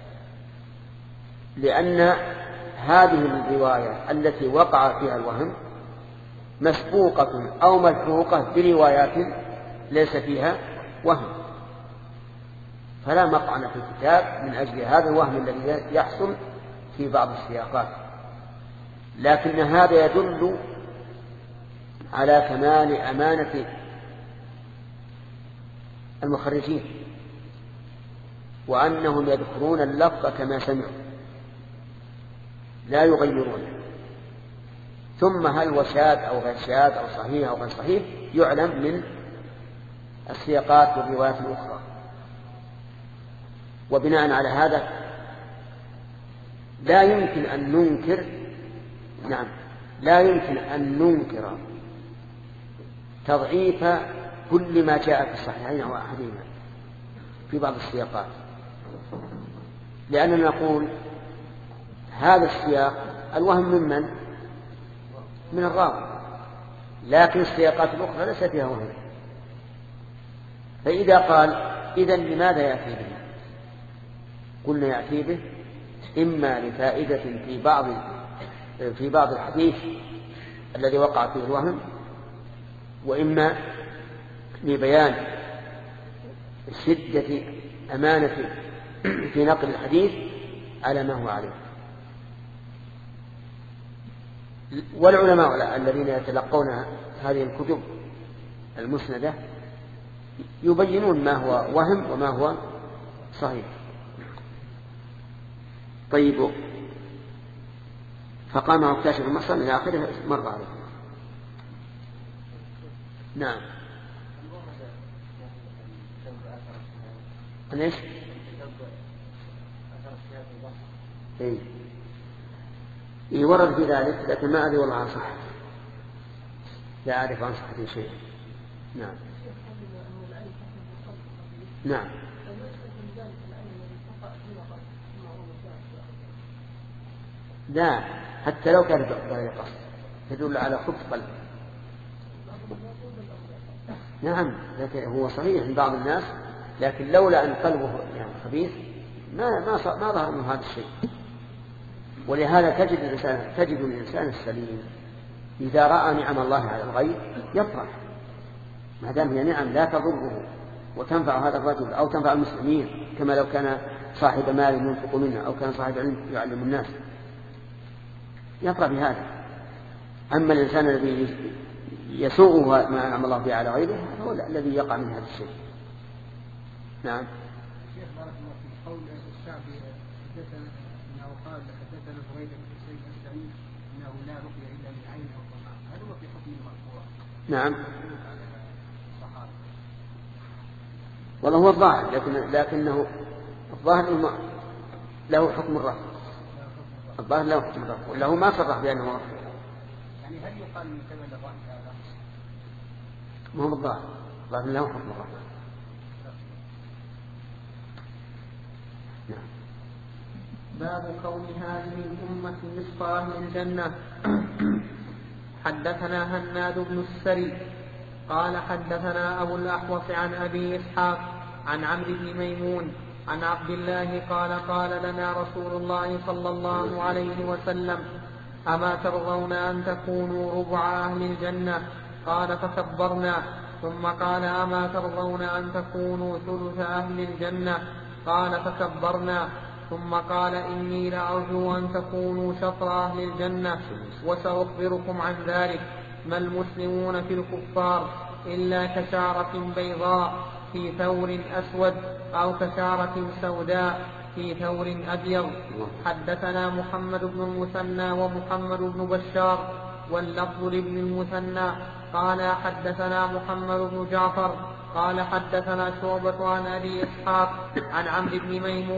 لأن هذه الرواية التي وقع فيها الوهم مسبوقة أو ملحوقة بروايات ليس فيها وهم، فلا مطعن في الكتاب من أجل هذا الوهم الذي يحصل في بعض السياقات. لكن هذا يدل على كمال أمانة المخرجين، وأنهم يذكرون اللفظ كما سمعوا لا يغيرونه. ثم هل هو شاذ أو غير شاذ أو صحيح أو غير صحيح يعلم من السياقات والروايات الأخرى. وبناء على هذا لا يمكن أن ننكر نعم لا يمكن أن ننكر تضعيف كل ما جاء في الصحيحين أو أحدهما في بعض السياقات، لأننا نقول هذا السياق الوهم ممن من الراوي، لكن السياقات الأخرى ليس فيها وهم. فإذا قال إذن لماذا يأتي به؟ قلنا يأتي به إما لفائدة في بعض في بعض الحديث الذي وقع فيه الوهم، وإما لبيان شدة أمانة في نقل الحديث على ما هو عليه. والعلماء الذين يتلقون هذه الكتب المسندة يبينون ما هو وهم وما هو صحيح. طيب، فقام عكاشة بن محصن إلى آخره مر عليه. نعم. ليش؟ إيه؟ إيه ورد في ذلك، لكن ما أدري والله عن صح، لا أعرف عن صحة شيء. نعم نعم لا، حتى لو كانت بغير قصد تدل على خبث قلب. نعم، لكن هو صحيح عند بعض الناس، لكن لولا أن قلبه يعني خبيث ما ما ما ظهر منه هذا الشيء. ولهذا تجد الإنسان تجد الإنسان السليم إذا رأى نعم الله على الغير يفرح، ما دام هي نعم لا تضره وتنفع هذا الرجل أو تنفع المسلمين، كما لو كان صاحب مال ينفق منه أو كان صاحب علم يعلم الناس، يفرح بهذا. أما الإنسان الذي يسوءه ما أنعم الله به على غيره هو الذي يقع من هذا الشيء. نعم. شيخ بارك الله في قول الشعبي حدثنا انه قال حدثنا بريدة بن سعيد السعيد انه لا رقية الا من عين او طمع، هل هو في حكم المرفوع؟ نعم. والله هو الظاهر، لكن لكنه الظاهر له حكم الرفع. الظاهر له حكم الرفع، ولا هو ما صرح بأنه رفع. يعني هل يقال من كمال الرفع هذا؟ ما هو الظاهر، الظاهر له حكم الرفع. نعم. باب كون هذه الأمة نصف أهل الجنة. حدثنا هناد بن السري قال حدثنا أبو الأحوص عن أبي إسحاق عن عمرو بن ميمون عن عبد الله قال قال لنا رسول الله صلى الله عليه وسلم أما ترضون أن تكونوا ربع أهل الجنة؟ قال فكبرنا. ثم قال أما ترضون أن تكونوا ثلث أهل الجنة؟ قال فكبرنا. ثم قال إني لأرجو أن تكونوا شطر أهل الجنة وسأخبركم عن ذلك. ما المسلمون في الكفار إلا كشعرة بيضاء في ثور أسود أو كشعرة سوداء في ثور أبيض. حدثنا محمد بن المثنى ومحمد بن بشار واللفظ لابن المثنى قال حدثنا محمد بن جعفر قال حدثنا شعبة عن أبي إسحاق عن عمرو بن ميمون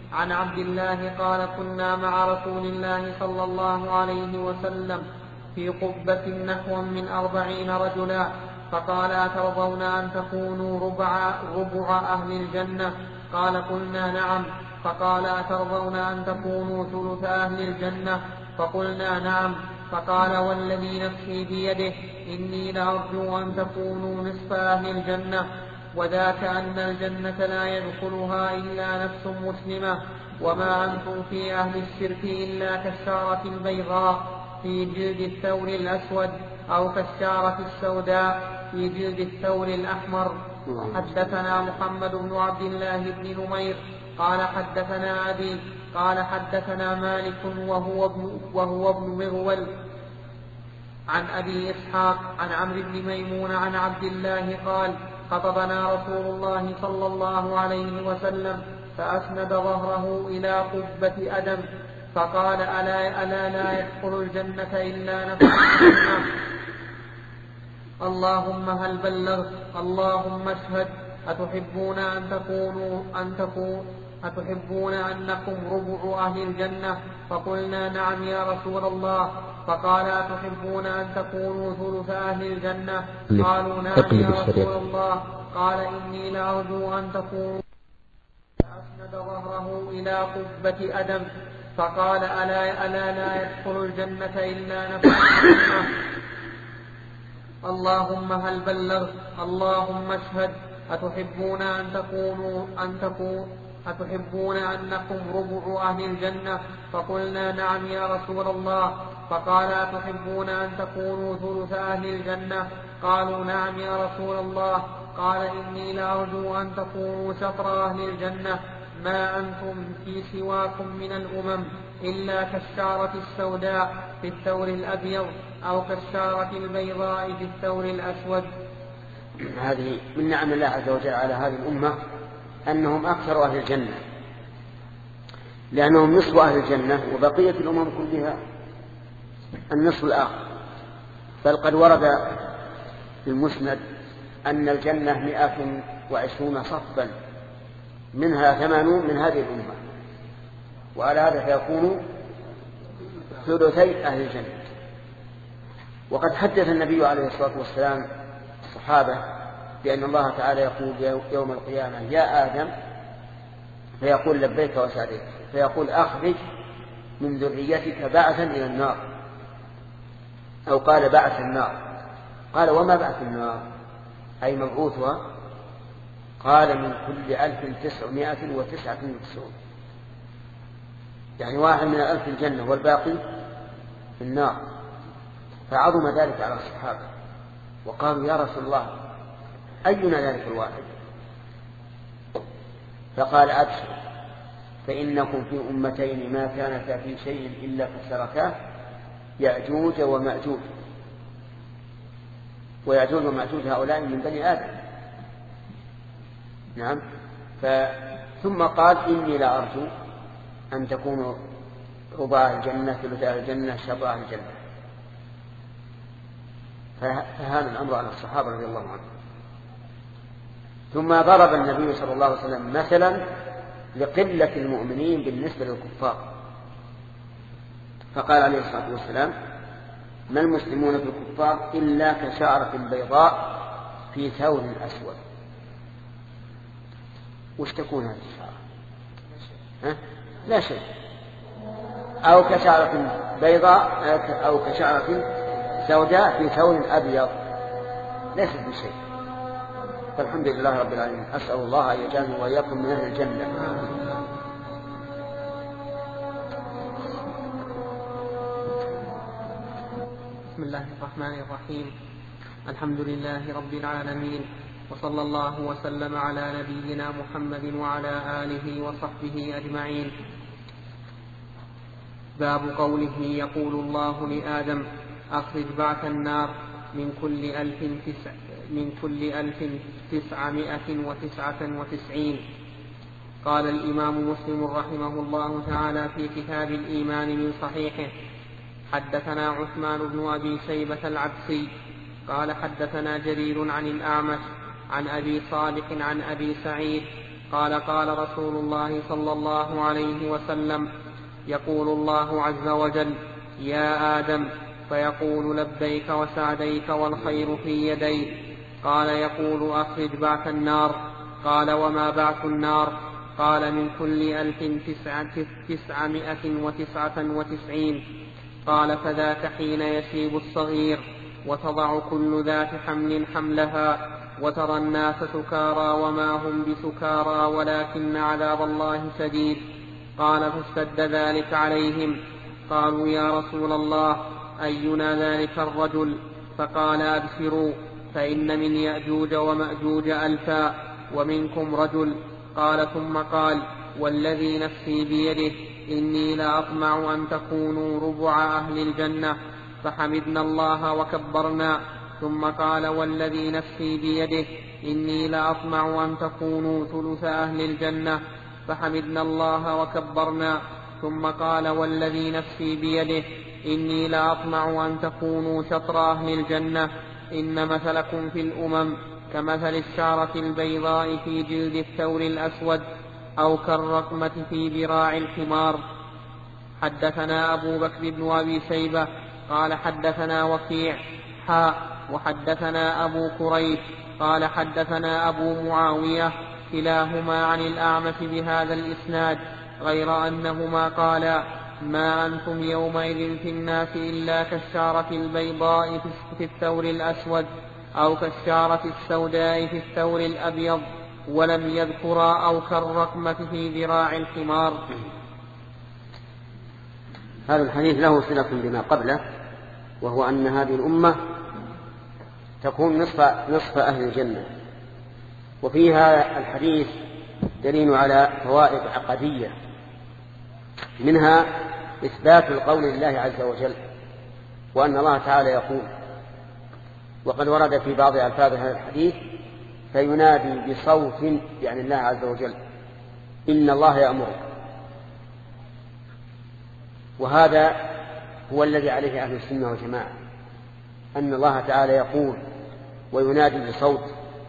عن عبد الله قال كنا مع رسول الله صلى الله عليه وسلم في قبة نحو من أربعين رجلا فقال أترضون أن تكونوا ربع, ربع أهل الجنة؟ قال قلنا نعم. فقال أترضون أن تكونوا ثلث أهل الجنة؟ فقلنا نعم. فقال والذي نفسي بيده إني لأرجو أن تكونوا نصف أهل الجنة، وذاك أن الجنة لا يدخلها إلا نفس مسلمة، وما أنتم في أهل الشرك إلا كالشعرة البيضاء في جلد الثور الأسود أو كالشعرة السوداء في جلد الثور الأحمر. حدثنا محمد بن عبد الله بن نمير قال حدثنا أبي قال حدثنا مالك وهو ابن, وهو ابن مغول عن أبي إسحاق عن عمرو بن ميمون عن عبد الله قال خطبنا رسول الله صلى الله عليه وسلم فأسند ظهره إلى قبة أدم فقال ألا, ألا لا يدخل الجنة إلا نفس مسلمة؟ اللهم هل بلغت؟ اللهم اشهد. أتحبون أن تكونوا أن تكون أتحبون أنكم ربع أهل الجنة؟ فقلنا نعم يا رسول الله. فقال أتحبون أن تكونوا ثلث أهل الجنة؟ قالوا نعم يا رسول الله. قال إني لأرجو أن تكونوا. فأسند ظهره إلى قبة أدم فقال ألا, ألا لا يدخل الجنة إلا نفس مسلمة؟ اللهم هل بلغت؟ اللهم اشهد. أتحبون أن تكونوا أن تكونوا أتحبون أنكم ربع أهل الجنة؟ فقلنا نعم يا رسول الله. فقال أتحبون أن تكونوا ثلث أهل الجنة؟ قالوا نعم يا رسول الله. قال إني لأرجو أن تكونوا شطر أهل الجنة، ما أنتم في سواكم من الأمم إلا كالشعرة السوداء في الثور الأبيض أو كالشعرة البيضاء في الثور الأسود. هذه من نعم الله عز وجل على هذه الأمة أنهم أكثر أهل الجنة، لأنهم نصف أهل الجنة وبقية الأمم كلها النصف الآخر. بل قد ورد في المسند أن الجنة مئة وعشرون صفا منها ثمانون من هذه الأمة، وعلى هذا فيكون ثلثي أهل الجنة. وقد حدث النبي عليه الصلاة والسلام الصحابة بأن الله تعالى يقول يوم القيامة يا آدم، فيقول لبيك وسعديك، فيقول أخرج من ذريتك بعثا إلى النار، أو قال بعث النار. قال وما بعث النار أي مبعوثها؟ قال من كل ألف تسعمائة وتسعة وتسعون، يعني واحد من الألف الجنة والباقي في النار. فعظم ذلك على الصحابة وقالوا يا رسول الله أينا ذلك الواحد؟ فقال أبشر فإنكم في أمتين ما كانتا في شيء إلا فسرتا يأجوج ومأجوج، ويأجوج ومأجوج هؤلاء من بني آدم. نعم. ثم قال إني لا أرجو أن تكونوا ربع الجنة ثلث الجنة شطر الجنة. فهان الأمر على الصحابة رضي الله عنهم. ثم ضرب النبي صلى الله عليه وسلم مثلا لقلة المؤمنين بالنسبة للكفار، فقال عليه الصلاة والسلام ما المسلمون في الكفار إلا كشعرة بيضاء في ثور أسود. وش تكون هذه الشعرة؟ ها؟ لا شيء. أو كشعرة بيضاء أو كشعرة سوداء في ثور أبيض، ليست بشيء. فالحمد لله رب العالمين. أسأل الله أن يجعلني وإياكم من أهل الجنة. بسم الله الرحمن الرحيم. الحمد لله رب العالمين، وصلى الله وسلم على نبينا محمد وعلى آله وصحبه أجمعين. باب قوله يقول الله لآدم أخرج بعث النار من كل ألف تسع من كل ألف تسعمائة وتسعة وتسعين. قال الإمام مسلم رحمه الله تعالى في كتاب الإيمان من صحيحه حدثنا عثمان بن أبي شيبة العبسي قال حدثنا جرير عن الأعمش عن أبي صالح عن أبي سعيد قال قال رسول الله صلى الله عليه وسلم: يقول الله عز وجل: يا آدم، فيقول: لبيك وسعديك والخير في يديك. قال: يقول: أخرج بعث النار. قال: وما بعث النار؟ قال: من كل ألف تسعمائة وتسعة وتسعين. قال: فذاك حين يشيب الصغير وتضع كل ذات حمل حملها وترى الناس سكارى وما هم بسكارى ولكن عذاب الله شديد. قال: فاشتد ذلك عليهم. قالوا: يا رسول الله، أينا ذلك الرجل؟ فقال: أبشروا، فإن من يأجوج ومأجوج ألفا ومنكم رجل. قال: ثم قال: والذي نفسي بيده إني لأطمع أن تكونوا ربع أهل الجنة. فحمدنا الله وكبرنا. ثم قال: والذي نفسي بيده إني لأطمع أن تكونوا ثلث أهل الجنة. فحمدنا الله وكبرنا. ثم قال: والذي نفسي بيده إني لأطمع أن تكونوا شطر أهل الجنة. إن مثلكم في الأمم كمثل الشعرة البيضاء في جلد الثور الأسود أو كالرقمة في ذراع الحمار. حدثنا أبو بكر بن أبي شيبة قال حدثنا وكيع حاء وحدثنا أبو كريب قال حدثنا أبو معاوية كلاهما عن الأعمش بهذا الإسناد غير أنهما قالا: ما أنتم يومئذ في الناس إلا كالشعرة البيضاء في الثور الأسود أو كالشعرة السوداء في الثور الأبيض، ولم يذكرا أو كالرقمة في ذراع الحمار. هذا الحديث له صلة بما قبله، وهو أن هذه الأمة تكون نصف, نصف أهل الجنة. وفيها الحديث دليل على فوائد عقدية، منها إثبات القول لله عز وجل، وأن الله تعالى يقول. وقد ورد في بعض ألفاظ هذا الحديث: فينادي بصوت، يعني الله عز وجل: إن الله يأمرك. وهذا هو الذي عليه أهل السنة والجماعة، أن الله تعالى يقول وينادي بصوت،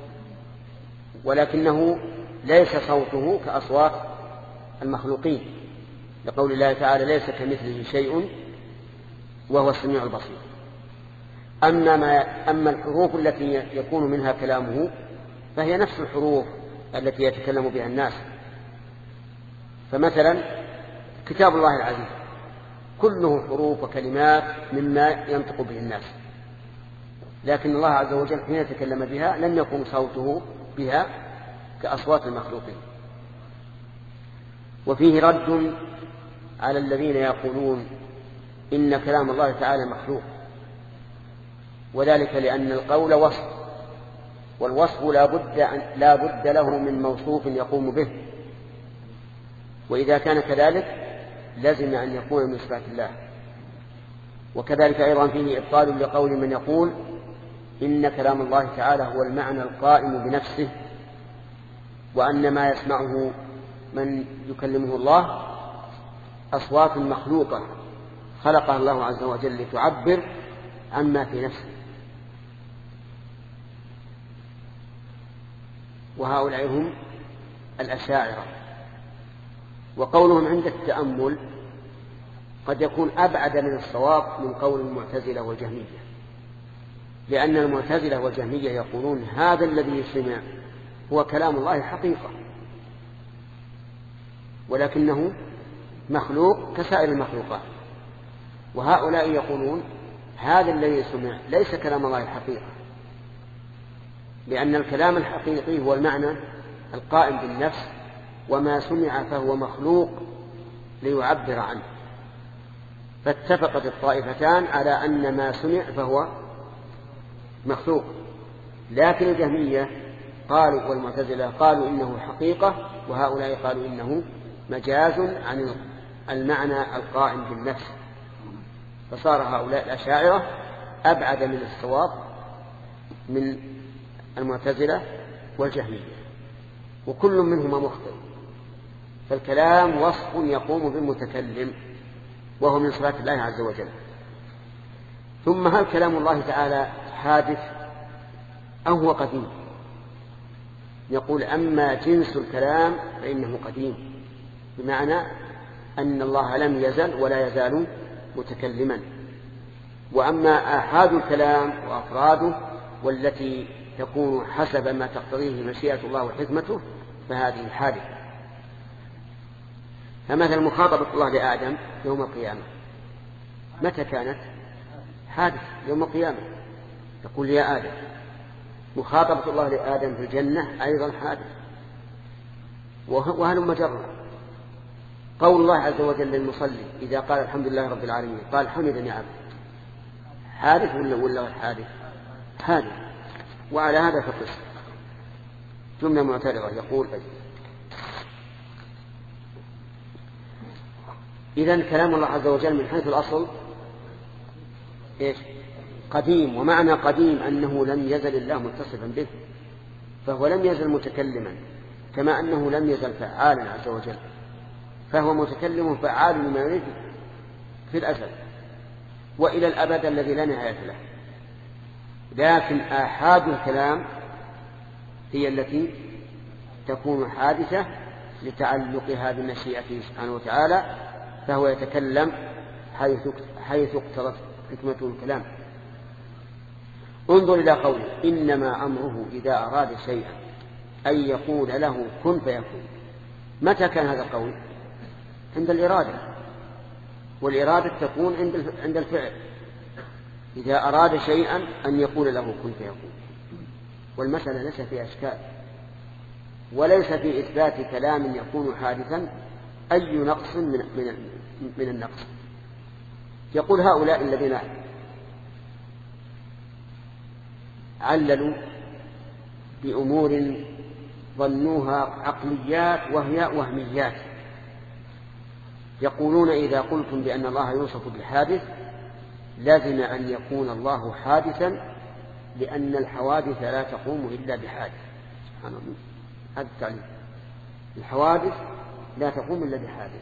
ولكنه ليس صوته كأصوات المخلوقين، لقول الله تعالى: ليس كمثله شيء وهو السميع البصير. أما, ما أما الحروف التي يكون منها كلامه فهي نفس الحروف التي يتكلم بها الناس. فمثلا كتاب الله العزيز كله حروف وكلمات مما ينطق به الناس، لكن الله عز وجل حين يتكلم بها لم يكن صوته بها كأصوات المخلوقين. وفيه رد على الذين يقولون إن كلام الله تعالى مخلوق، وذلك لأن القول وصف، والوصف لا بد, أن لا بد له من موصوف يقوم به، وإذا كان كذلك لازم أن يكون من صفات الله. وكذلك أيضا فيه إبطال لقول من يقول إن كلام الله تعالى هو المعنى القائم بنفسه، وأن ما يسمعه من يكلمه الله أصوات مخلوقة خلقها الله عز وجل لتعبر عما في نفسه. وهؤلاء هم الأشاعرة. وقولهم عند التأمل قد يكون أبعد من الصواب من قول المعتزلة والجهمية، لأن المعتزلة والجهمية يقولون هذا الذي سمع هو كلام الله حقيقة، ولكنه مخلوق كسائر المخلوقات. وهؤلاء يقولون هذا الذي سمع ليس كلام الله الحقيقة، لأن الكلام الحقيقي هو المعنى القائم بالنفس، وما سمع فهو مخلوق ليعبر عنه. فاتفقت الطائفتان على أن ما سمع فهو مخلوق، لكن الجهمية قالوا والمعتزلة قالوا إنه حقيقة، وهؤلاء قالوا إنه مجاز عن المعنى القائم بالنفس. فصار هؤلاء الأشاعرة أبعد من الصواب من المعتزلة والجهمية، وكل منهما مخطئ. فالكلام وصف يقوم بالمتكلم، وهو من صفات الله عز وجل. ثم هل كلام الله تعالى حادث أو هو قديم؟ يقول أما جنس الكلام فإنه قديم، بمعنى أن الله لم يزل ولا يزال متكلما. وأما آحاد الكلام وأفراده والتي تكون حسب ما تقتضيه مشيئة الله وحكمته فهذه حادثة. فمثلا مخاطبة الله لآدم يوم القيامة متى كانت؟ حادثة يوم القيامة، يقول يا آدم. مخاطبة الله لآدم في الجنة أيضا حادث. وهل مجرد قول الله عز وجل للمصلي إذا قال الحمد لله رب العالمين قال حمدني عبد، حادث ولا ولا حادث؟ حادث. وعلى هذا فقس جملة معترضة يقول إذن كلام الله عز وجل من حيث الأصل إيش؟ قديم. ومعنى قديم أنه لم يزل الله متصفا به، فهو لم يزل متكلما، كما أنه لم يزل فعالا عز وجل، فهو متكلم فعال لما يريد في الأزل وإلى الأبد الذي لا نهاية له. لكن آحاد الكلام هي التي تكون حادثة لتعلقها بمشيئته سبحانه وتعالى، فهو يتكلم حيث اقتضت حكمته الكلام. انظر إلى قوله إنما أمره إذا أراد شيئا أن يقول له كن فيكون. متى كان هذا القول؟ عند الإرادة، والإرادة تكون عند الفعل. إذا أراد شيئا أن يقول له كن فيكون. والمسألة ليس فيها أشكال، وليس في إثبات كلام يكون حادثا أي نقص من, من, من النقص. يقول هؤلاء الذين عللوا بأمور ظنوها عقليات وهي وهميات، يقولون إذا قلتم بأن الله يوصف بالحادث لازم أن يكون الله حادثا لأن الحوادث لا تقوم إلا بحادث. سبحان الله، هذا التعليم، الحوادث لا تقوم إلا بحادث.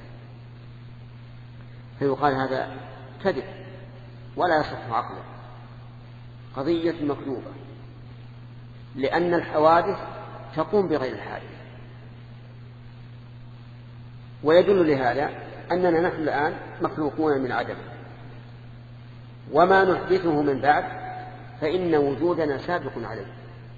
فيقال هذا كذب ولا يصح عقلا، قضية مكذوبة، لأن الحوادث تقوم بغير الحادث. ويدل لهذا أننا نحن الآن مخلوقون من عدم، وما نحدثه من بعد فإن وجودنا سابق عليه،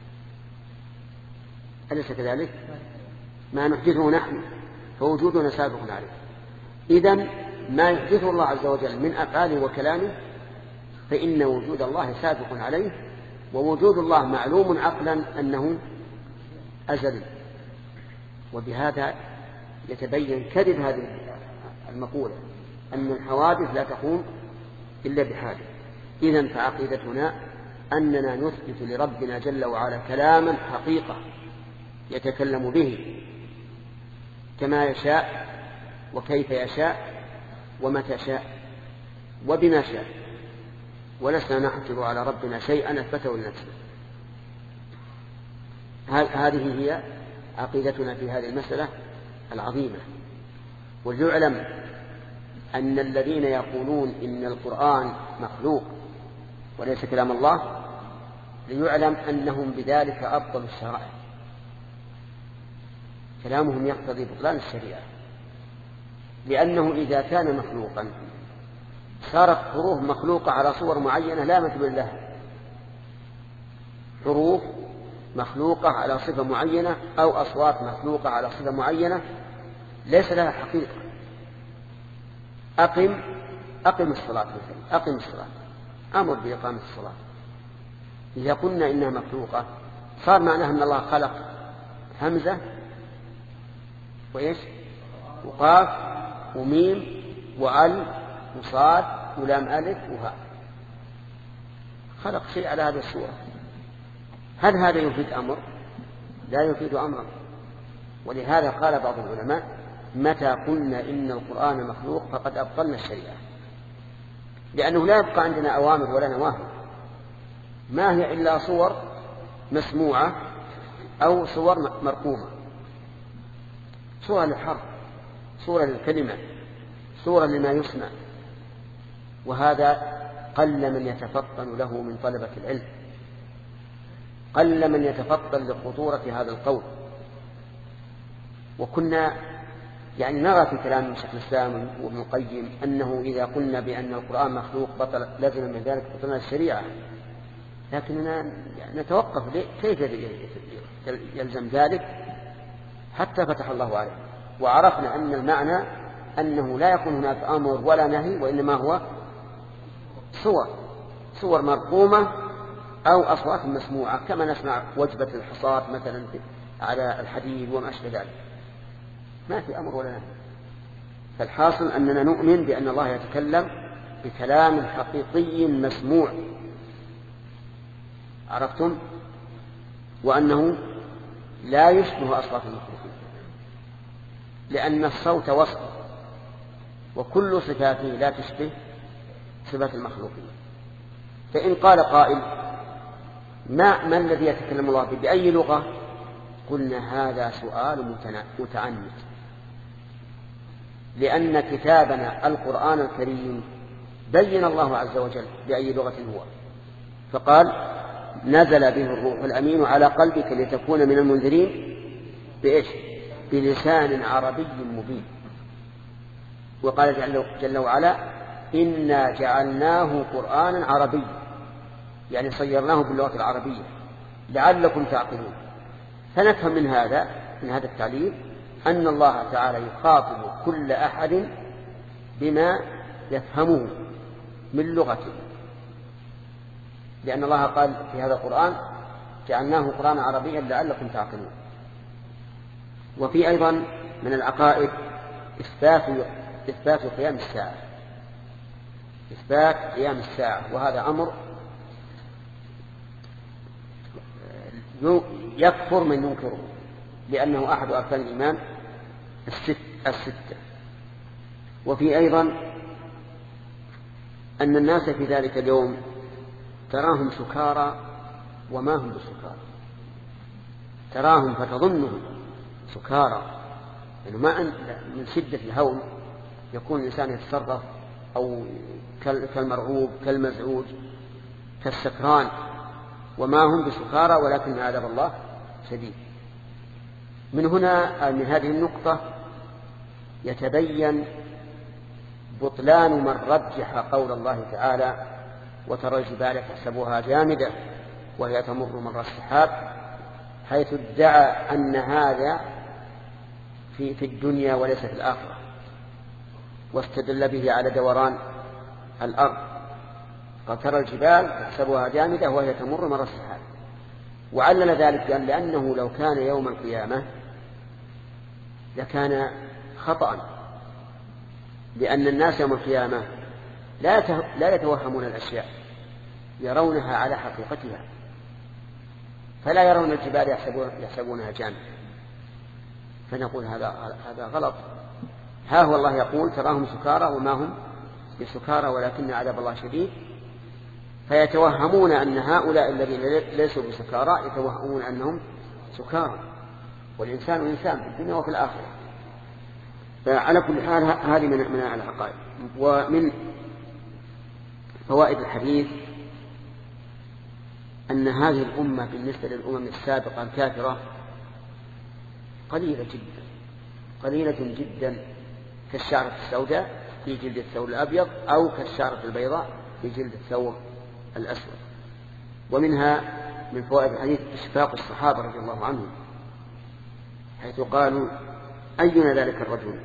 أليس كذلك؟ ما نحدثه نحن فوجودنا سابق عليه. إذن ما يحدثه الله عز وجل من أفعاله وكلامه فإن وجود الله سابق عليه، ووجود الله معلوم عقلا أنه أزلي. وبهذا يتبين كذب هذه المقولة أن الحوادث لا تقوم إلا بحادث. إذن فعقيدتنا أننا نثبت لربنا جل وعلا كلاما حقيقة يتكلم به كما يشاء وكيف يشاء ومتى شاء وبما شاء، ولسنا نحجر على ربنا شيئا أثبته لنفسه. هذه هي عقيدتنا في هذه المسألة العظيمة. وليعلم أن الذين يقولون إن القرآن مخلوق وليس كلام الله ليعلم أنهم بذلك أبطل الشرائع، كلامهم يقتضي بطلان الشريعة، لأنه إذا كان مخلوقا صارت حروف مخلوقة على صور معينة لا مثل لها، حروف مخلوقة على صفة معينة أو أصوات مخلوقة على صفة معينة ليس لها حقيقة. أقم أقم الصلاة مثلا، أقم الصلاة، أمر بإقامة الصلاة. إذا قلنا إنها مخلوقة صار معناها أن الله خلق همزة وإيش وقاف وميم وأل وصاد ولام ألف وهاء، خلق شيء على هذه الصورة. هل هذا يفيد أمر؟ لا يفيد أمرا. ولهذا قال بعض العلماء متى قلنا إن القرآن مخلوق فقد أبطلنا الشريعة، لأنه لا يبقى عندنا أوامر ولا نواهي، ما هي إلا صور مسموعة أو صور مرقومة، صورة للحرف، صورة للكلمة، صورة لما يسمع. وهذا قل من يتفطن له من طلبة العلم، قل من يتفطن لخطورة هذا القول. وكنا يعني نرى في كلام شيخ الإسلام وابن القيم أنه إذا قلنا بأن القرآن مخلوق بطل لازم من ذلك بطلنا الشريعة، لكننا نتوقف كيف يلزم ذلك حتى فتح الله عليه، وعرفنا أن المعنى أنه لا يكون هناك أمر ولا نهي، وإنما هو صور صور مرقومة أو أصوات مسموعة، كما نسمع وجبة الحصاة مثلا على الحديد وما أشبه ذلك، ما في أمر ولا نهي. فالحاصل أننا نؤمن بأن الله يتكلم بكلام حقيقي مسموع، عرفتم؟ وأنه لا يشبه أصوات المخلوقين، لأن الصوت وصف، وكل صفاته لا تشبه صفات المخلوقين. فإن قال قائل ما, ما الذي يتكلم الله به بأي لغة؟ قلنا هذا سؤال متعنت، لأن كتابنا القرآن الكريم بين الله عز وجل بأي لغة هو، فقال نزل به الروح الأمين على قلبك لتكون من المنذرين بإيش؟ بلسان عربي مبين. وقال جل, جل وعلا إنا جعلناه قرآنا عربيا، يعني صيرناه باللغة العربية لعلكم تعقلون. فنفهم من هذا من هذا التعليل أن الله تعالى يخاطب كل أحد بما يفهمه من لغته، لأن الله قال في هذا القرآن جعلناه قرآنا عربيا لعلكم تعقلون. وفي أيضا من العقائد إثبات إثبات قيام الساعة، إثبات قيام الساعة، وهذا أمر يكفر من ينكره، لأنه أحد أركان الإيمان الست الستة. وفي أيضا أن الناس في ذلك اليوم تراهم سكارى وما هم بسكارى، تراهم فتظنهم سكارى، يعني ما من شدة الهول يكون الإنسان يتصرف أو كالمرعوب كالمزعوج كالسكران، وما هم بسكارى ولكن عذاب الله شديد. من هنا من هذه النقطة يتبين بطلان من رجح قول الله تعالى وترى الجبال تحسبها جامدة وهي تمر مر السحاب، حيث ادعى أن هذا في, في الدنيا وليس في الآخرة، واستدل به على دوران الأرض، فترى الجبال تحسبها جامدة وهي تمر مر السحاب. وعلل ذلك بأن لأنه لو كان يوم القيامة لكان خطأ، لأن الناس يوم القيامة لا يتوهمون الأشياء، يرونها على حقيقتها، فلا يرون الجبال يحسبونها جامدة. فنقول هذا هذا غلط. ها هو الله يقول تراهم سكارى وما هم بسكارى ولكن عذاب الله شديد، فيتوهمون أن هؤلاء الذين ليسوا بسكارى يتوهمون أنهم سكارى، والإنسان إنسان في الدنيا وفي الآخرة. فعلى كل حال هذه من من العقائد. ومن فوائد الحديث أن هذه الأمة بالنسبة للأمم السابقة الكافرة قليلة جدا قليلة جدا كالشعرة السوداء في جلد الثور الأبيض أو كالشعرة البيضاء في جلد الثور الأسود. ومنها من فوائد الحديث إشفاق الصحابة رضي الله عنهم، حيث قالوا أينا ذلك الرجل.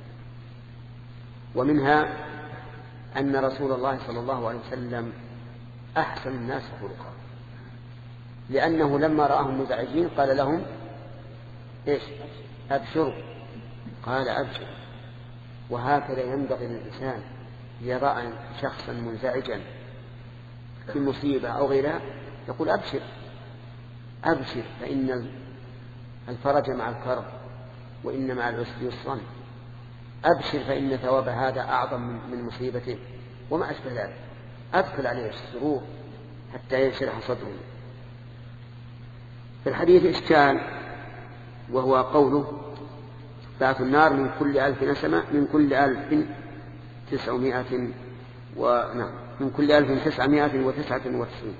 ومنها أن رسول الله صلى الله عليه وسلم أحسن الناس خلقا، لأنه لما رآهم مزعجين قال لهم إيش؟ أبشروا. قال أبشر. وهكذا ينبغي للإنسان يرى شخصا منزعجا في مصيبة أو غيرها يقول أبشر أبشر فإن الفرج مع الكرب وإن مع العسر يسرا، أبشر فإن ثواب هذا أعظم من مصيبته وما أشبه ذلك. أدخل عليه السرور حتى ينشرح صدره. في الحديث إشكال وهو قوله بعث النار من كل ألف نسمة من كل ألف تسعمائة ونعم من كل ألف تسعمائة وتسعة وتسعين.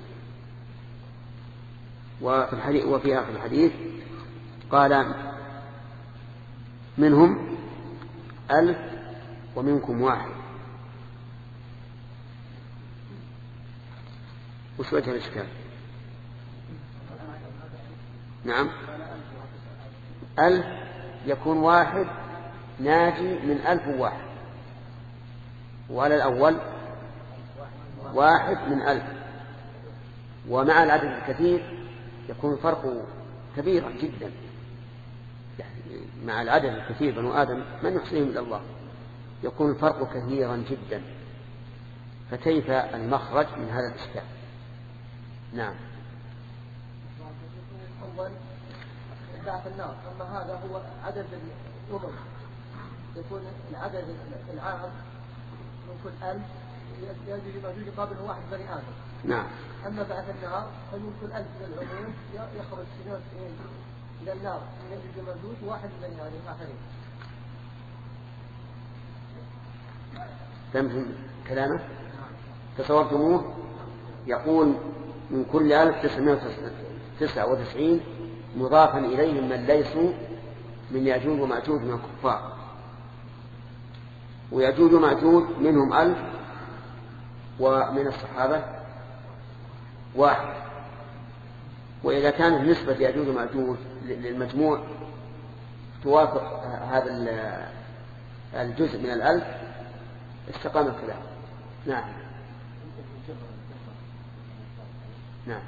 وفي الحديث وفي آخر الحديث قال منهم ألف ومنكم واحد. وش وجه الإشكال؟ نعم، ألف يكون واحد ناجي من ألف وواحد، وعلى الأول واحد من ألف، ومع العدد الكثير يكون فرق كبيرا جدا. يعني مع العدد الكثير بنو آدم من يحصيهم إلا الله، يكون الفرق كثيرا جدا، فكيف المخرج من هذا الإشكال؟ نعم. أول بعث النار، أما هذا هو عدد الأمم، يكون العدد العام من كل ألف يجري ماجوج قابل واحد بني آدم. نعم. أما بعث النار فمن كل ألف من العموم يخرج سنين إلى النار يجري ماجوج واحد بني آدم آخرين. فهمتم كلامه؟ تصورتموه؟ يقول من كل ألف تسعمائة وتسعة وتسعين مضافا إليهم من ليسوا من يأجوج ومأجوج من الكفار، ويأجوج ومأجوج منهم ألف، ومن الصحابة واحد. وإذا كانت نسبة يأجوج ومأجوج للمجموع توافق هذا الجزء من الألف استقام الكلام. نعم. نعم.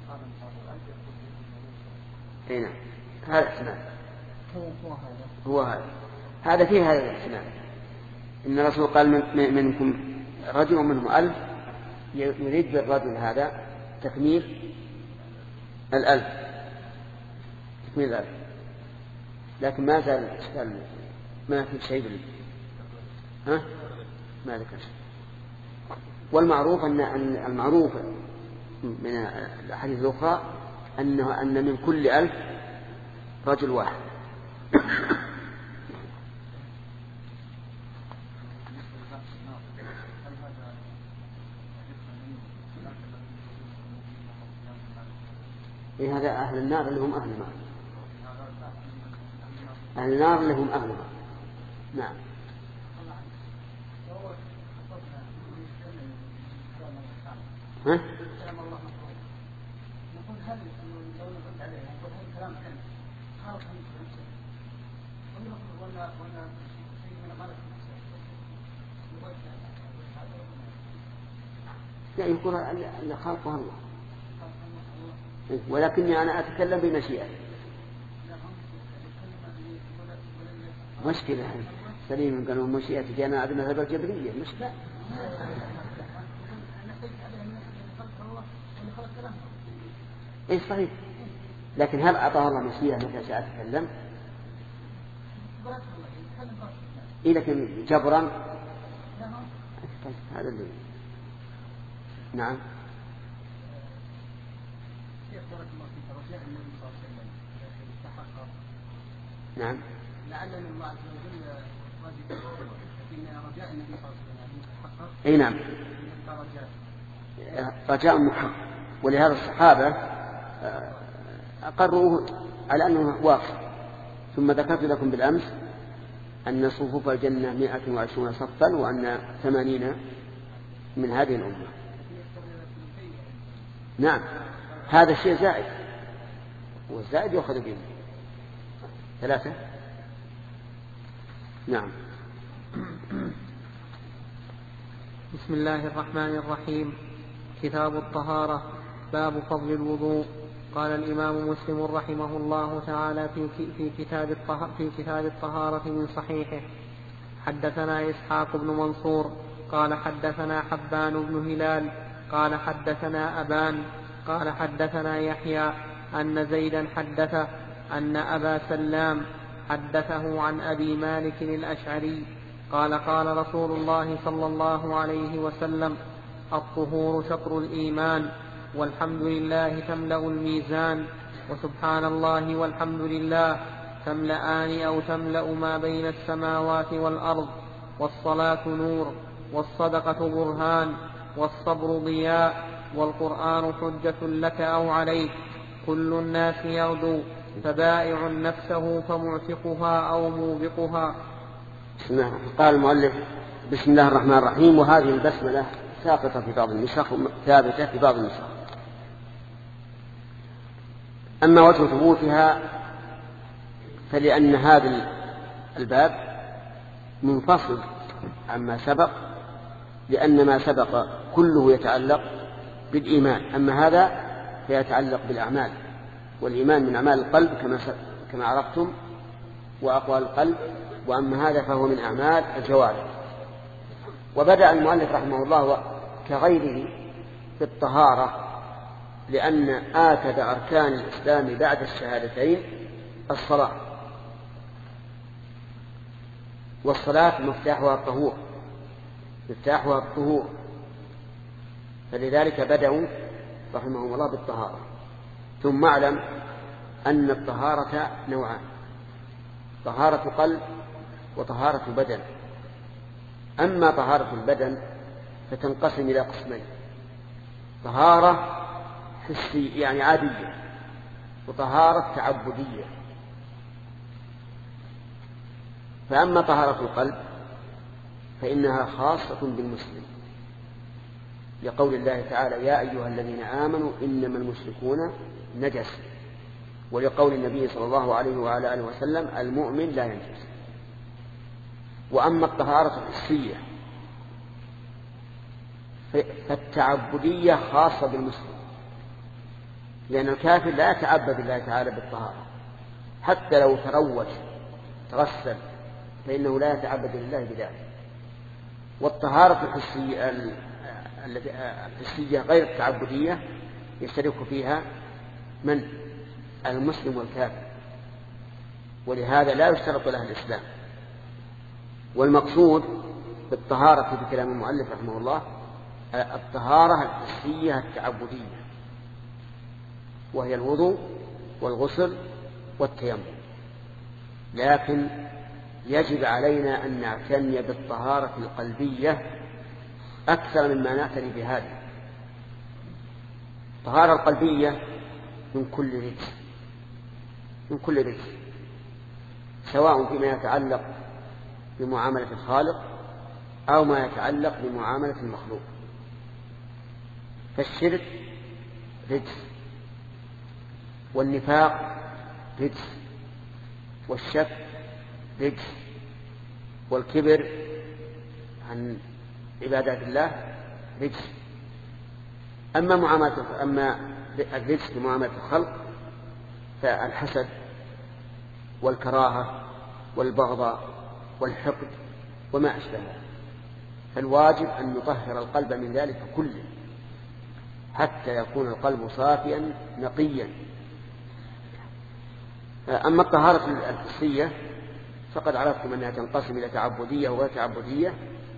اي نعم، هذا احتمال، هو هذا هذا فيه هذا الاحتمال، ان الرسول قال من منكم رجل ومنهم ألف، يريد بالرجل هذا تكميل الألف، تكميل الألف، لكن ما زال الاشكال ما في شيء بال... ها ما ذكر شيء. والمعروف ان المعروف من الأحاديث الأخرى أنه أن من كل ألف رجل واحد. إيه هذا أهل النار اللي هم أهل النار، أهل النار اللي هم أهلها. نعم. ها؟ لا، يقول أن خلقها الله، ولكني أنا أتكلم بمشيئة. مشكلة سليم قالوا مشيئة جاءنا عدم هذا الجبرية مشكلة. إيه صحيح، لكن هل أعطاه الله مشيئة متى شاء أتكلم؟ إيه لكن جبرا هذا اللي نعم. نعم. لعل الله عز وجل راجع، لكن رجاء النبي صلى الله عليه وسلم يتحقق. اي نعم، رجاء محقق. ولهذا الصحابة أقروا على أنه واقع. ثم ذكرت لكم بالأمس أن صفوف الجنة مائة وعشرون صفا، وأن ثمانين من هذه الأمة. نعم، هذا الشيء زائد، والزائد يأخذ به ثلاثة. نعم. بسم الله الرحمن الرحيم. كتاب الطهارة. باب فضل الوضوء. قال الإمام مسلم رحمه الله تعالى في في كتاب في كتاب الطهارة من صحيحه: حدثنا إسحاق بن منصور قال حدثنا حبان بن هلال قال حدثنا أبان قال حدثنا يحيى أن زيدا حدثه أن أبا سلام حدثه عن أبي مالك الأشعري قال قال رسول الله صلى الله عليه وسلم: الطهور شطر الإيمان، والحمد لله تملأ الميزان، وسبحان الله والحمد لله تملأان أو تملأ ما بين السماوات والأرض، والصلاة نور، والصدقة برهان، والصبر ضياء، والقرآن حجة لك أو عليك، كل الناس يغدو فبائع نفسه فمعتقها أو موبقها. بسم الله. قال المؤلف بسم الله الرحمن الرحيم. وهذه البسملة ساقطة في بعض النسخ ثابتة في بعض النسخ. أما وجه ثبوتها فلأن هذا الباب منفصل عما سبق، لأن ما سبق كله يتعلق بالإيمان، أما هذا فيتعلق بالأعمال، والإيمان من أعمال القلب كما كما عرفتم وأقوال القلب، وأما هذا فهو من أعمال الجوارح. وبدأ المؤلف رحمه الله كغيره بالطهارة، لأن آكد أركان الإسلام بعد الشهادتين الصلاة، والصلاة مفتاحها الطهور مفتاحها الطهور فلذلك بدأوا رحمهم الله بالطهارة. ثم اعلم أن الطهارة نوعان: طهارة قلب وطهارة بدن. أما طهارة البدن فتنقسم إلى قسمين: طهارة حسية يعني عادية، وطهارة تعبدية. فأما طهارة القلب فإنها خاصة بالمسلم، لقول الله تعالى: يا أيها الذين آمنوا إنما المشركون نجس، ولقول النبي صلى الله عليه وعلى آله وسلم: المؤمن لا ينجس. وأما الطهارة الحسية فالتعبدية خاصة بالمسلم، لأن الكافر لا يتعبد الله تعالى بالطهارة، حتى لو تروج تغسل فإنه لا يتعبد لله بذلك. والطهارة الحسية الحسية غير التعبدية يشترك فيها من؟ المسلم والكافر، ولهذا لا يشترط له الإسلام. والمقصود بالطهارة في كلام المؤلف رحمه الله الطهارة الحسية التعبدية، وهي الوضوء والغسل والتيمم. لكن يجب علينا أن نعتني بالطهارة القلبية أكثر مما نعتني بهذه. الطهارة القلبية من كل رجس من كل رجس سواء فيما يتعلق بمعاملة الخالق أو ما يتعلق بمعاملة المخلوق. فالشرك رجس، والنفاق رجس، والشك رجس، والكبر عن عبادات الله رجس. أما معاملة أما الرجس بمعاملة الخلق فالحسد والكراهة والبغضاء والحقد وما أشبهه. فالواجب أن نطهر القلب من ذلك كله حتى يكون القلب صافيا نقيا. أما الطهارة الحسية فقد عرفتم أنها تنقسم إلى تعبدية وغير تعبدية،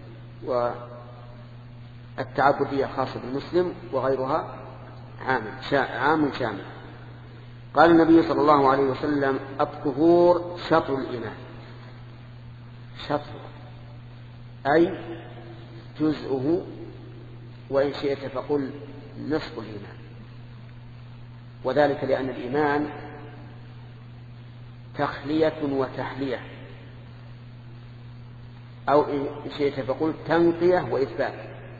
والتعبدية خاصة بالمسلم وغيرها عام عام شامل. قال النبي صلى الله عليه وسلم: الطهور شطر الإيمان. شطر أي جزءه، وإن شئت فقل نصف الإيمان. وذلك لأن الإيمان تخلية وتحلية، أو إن شئت فقل تنقية وإثبات.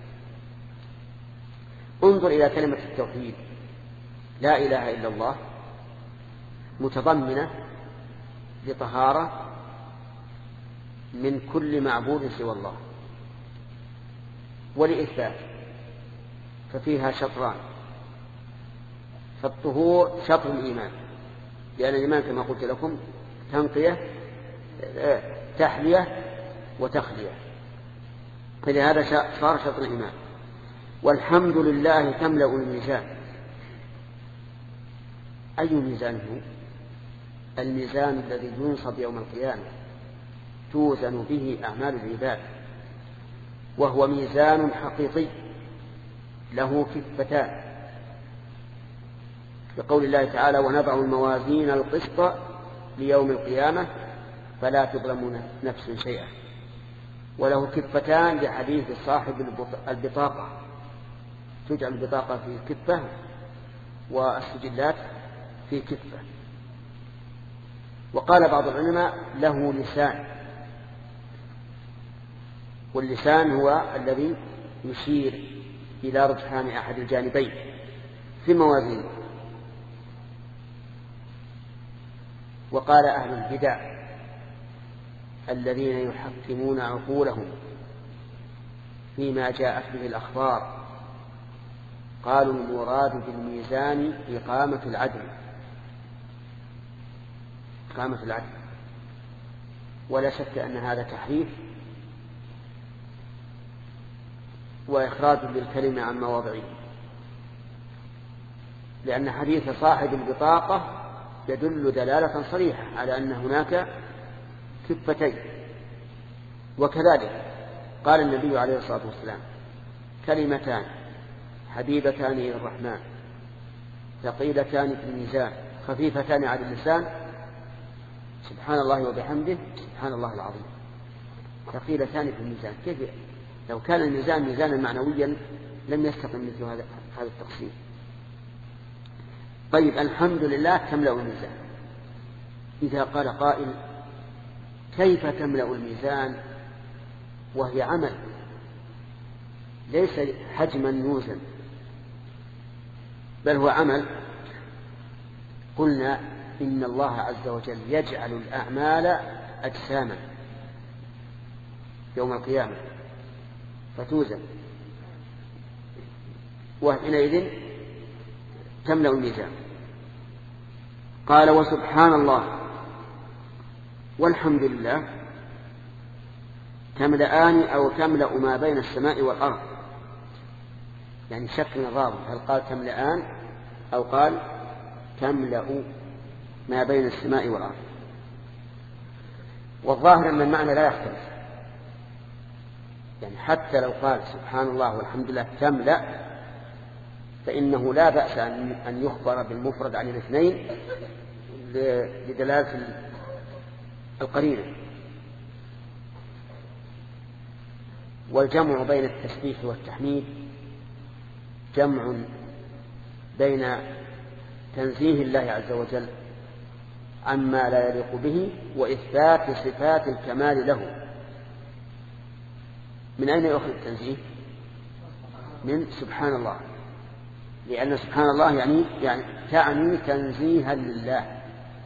انظر إلى كلمة التوحيد: لا إله إلا الله، متضمنة لطهارة من كل معبود سوى الله، ولإثبات ففيها شطران. فالطهور شطر الإيمان، لأن الإيمان كما قلت لكم تنقية تحلية وتخلية، فلهذا صار شطر الإيمان. والحمد لله تملأ الميزان. أي ميزان هو؟ الميزان الذي ينصب يوم القيامة توزن به أعمال العباد، وهو ميزان حقيقي له كفتان، بقول الله تعالى: ونضع الموازين القسط ليوم القيامة فلا تظلم نفس شيئا. وله كفتان لحديث صاحب البطاقة، تجعل البطاقة في كفة والسجلات في كفة. وقال بعض العلماء له لسان، واللسان هو الذي يشير إلى رجحان أحد الجانبين في موازين. وقال أهل البدع الذين يحكمون عقولهم فيما جاءت به الأخبار قالوا المراد بالميزان إقامة العدل، إقامة العدل، ولا شك أن هذا تحريف وإخراج للكلمة عن مواضعه، لأن حديث صاحب البطاقة يدل دلالة صريحة على أن هناك كفتين. وكذلك قال النبي عليه الصلاة والسلام كلمتان حبيبتان إلى الرحمن ثقيلتان في الميزان خفيفتان على اللسان سبحان الله وبحمده سبحان الله العظيم. ثقيلتان في الميزان، كيف لو كان الميزان ميزانا معنويا لم يستقم مثل هذا هذا التقسيم. طيب الحمد لله تملأ الميزان. إذا قال قائل كيف تملأ الميزان وهي عمل ليس حجما يوزن بل هو عمل، قلنا إن الله عز وجل يجعل الأعمال أجساما يوم القيامة فتوزن، وحينئذ تملأ الميزان. قال وسبحان الله والحمد لله تملأان أو تملأ ما بين السماء والأرض، يعني شك نظام هل قال تملأان أو قال تملأ ما بين السماء والأرض. والظاهر أن المعنى لا يختلف، يعني حتى لو قال سبحان الله والحمد لله تملأ فإنه لا بأس أن يخبر بالمفرد عن الاثنين لدلالة القرينة. والجمع بين التسبيح والتحميد جمع بين تنزيه الله عز وجل عما لا يليق به وإثبات صفات الكمال له. من أين يؤخذ التنزيه؟ من سبحان الله، لأن سبحان الله يعني, يعني تعني تنزيها لله.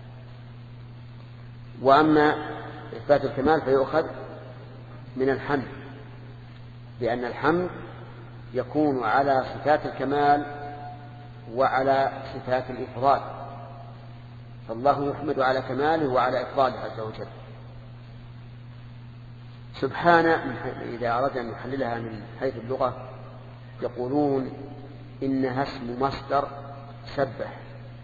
وأما إثبات الكمال فيؤخذ من الحمد، لأن الحمد يكون على صفات الكمال وعلى صفات الإفراد، فالله يحمد على كماله وعلى إفراده عز وجل. سبحانه إذا أردنا أن نحللها من حيث اللغة يقولون إنها اسم مصدر سبح،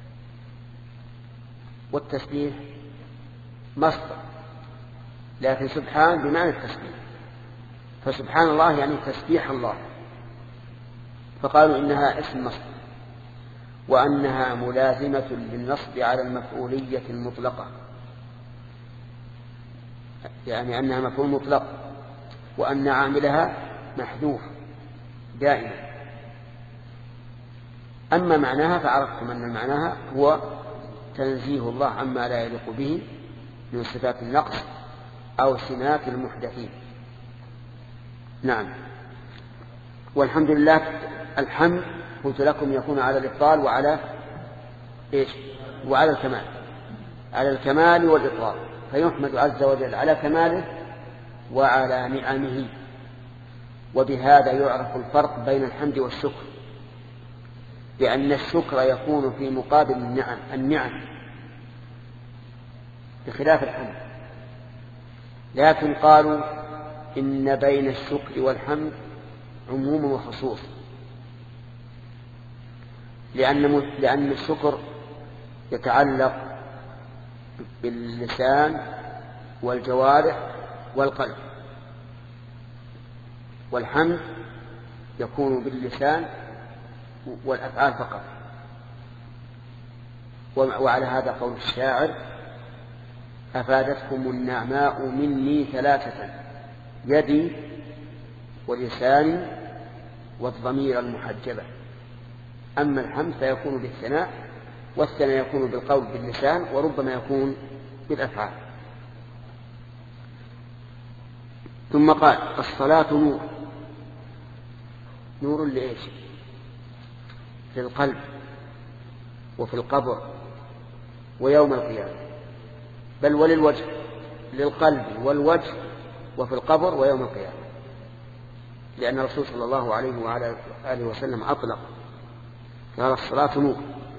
والتسبيح مصدر، لكن سبحان بمعنى التسبيح، فسبحان الله يعني تسبيح الله، فقالوا إنها اسم مصدر، وأنها ملازمة للنصب على المفعولية المطلقة، يعني أنها مفعول مطلق، وأن عاملها محذوف دائما. أما معناها فعرفتم أن معناها هو تنزيه الله عما لا يليق به من صفات النقص أو سمات المحدثين. نعم. والحمد لله الحمد قلت لكم يكون على الإفضال وعلى إيش؟ وعلى الكمال، على الكمال والإفضال، فيحمد عز وجل على كماله وعلى نعمه. وبهذا يعرف الفرق بين الحمد والشكر، لأن الشكر يكون في مقابل النعم النعم بخلاف الحمد. لكن قالوا إن بين الشكر والحمد عموم وخصوص، لأن لأن الشكر يتعلق باللسان والجوارح والقلب، والحمد يكون باللسان والأفعال فقط. وعلى هذا قول الشاعر أفادتكم النعماء مني ثلاثة يدي ولساني والضمير المحجبة. أما الحمد فيكون بالثناء، والثناء يكون بالقول باللسان، وربما يكون بالأفعال. ثم قال الصلاة نور. نور لإيش؟ في القلب وفي القبر ويوم القيامة، بل وللوجه، للقلب والوجه وفي القبر ويوم القيامة، لأن الرسول صلى الله عليه وعلى آله وسلم أطلق قال الصلاة نور.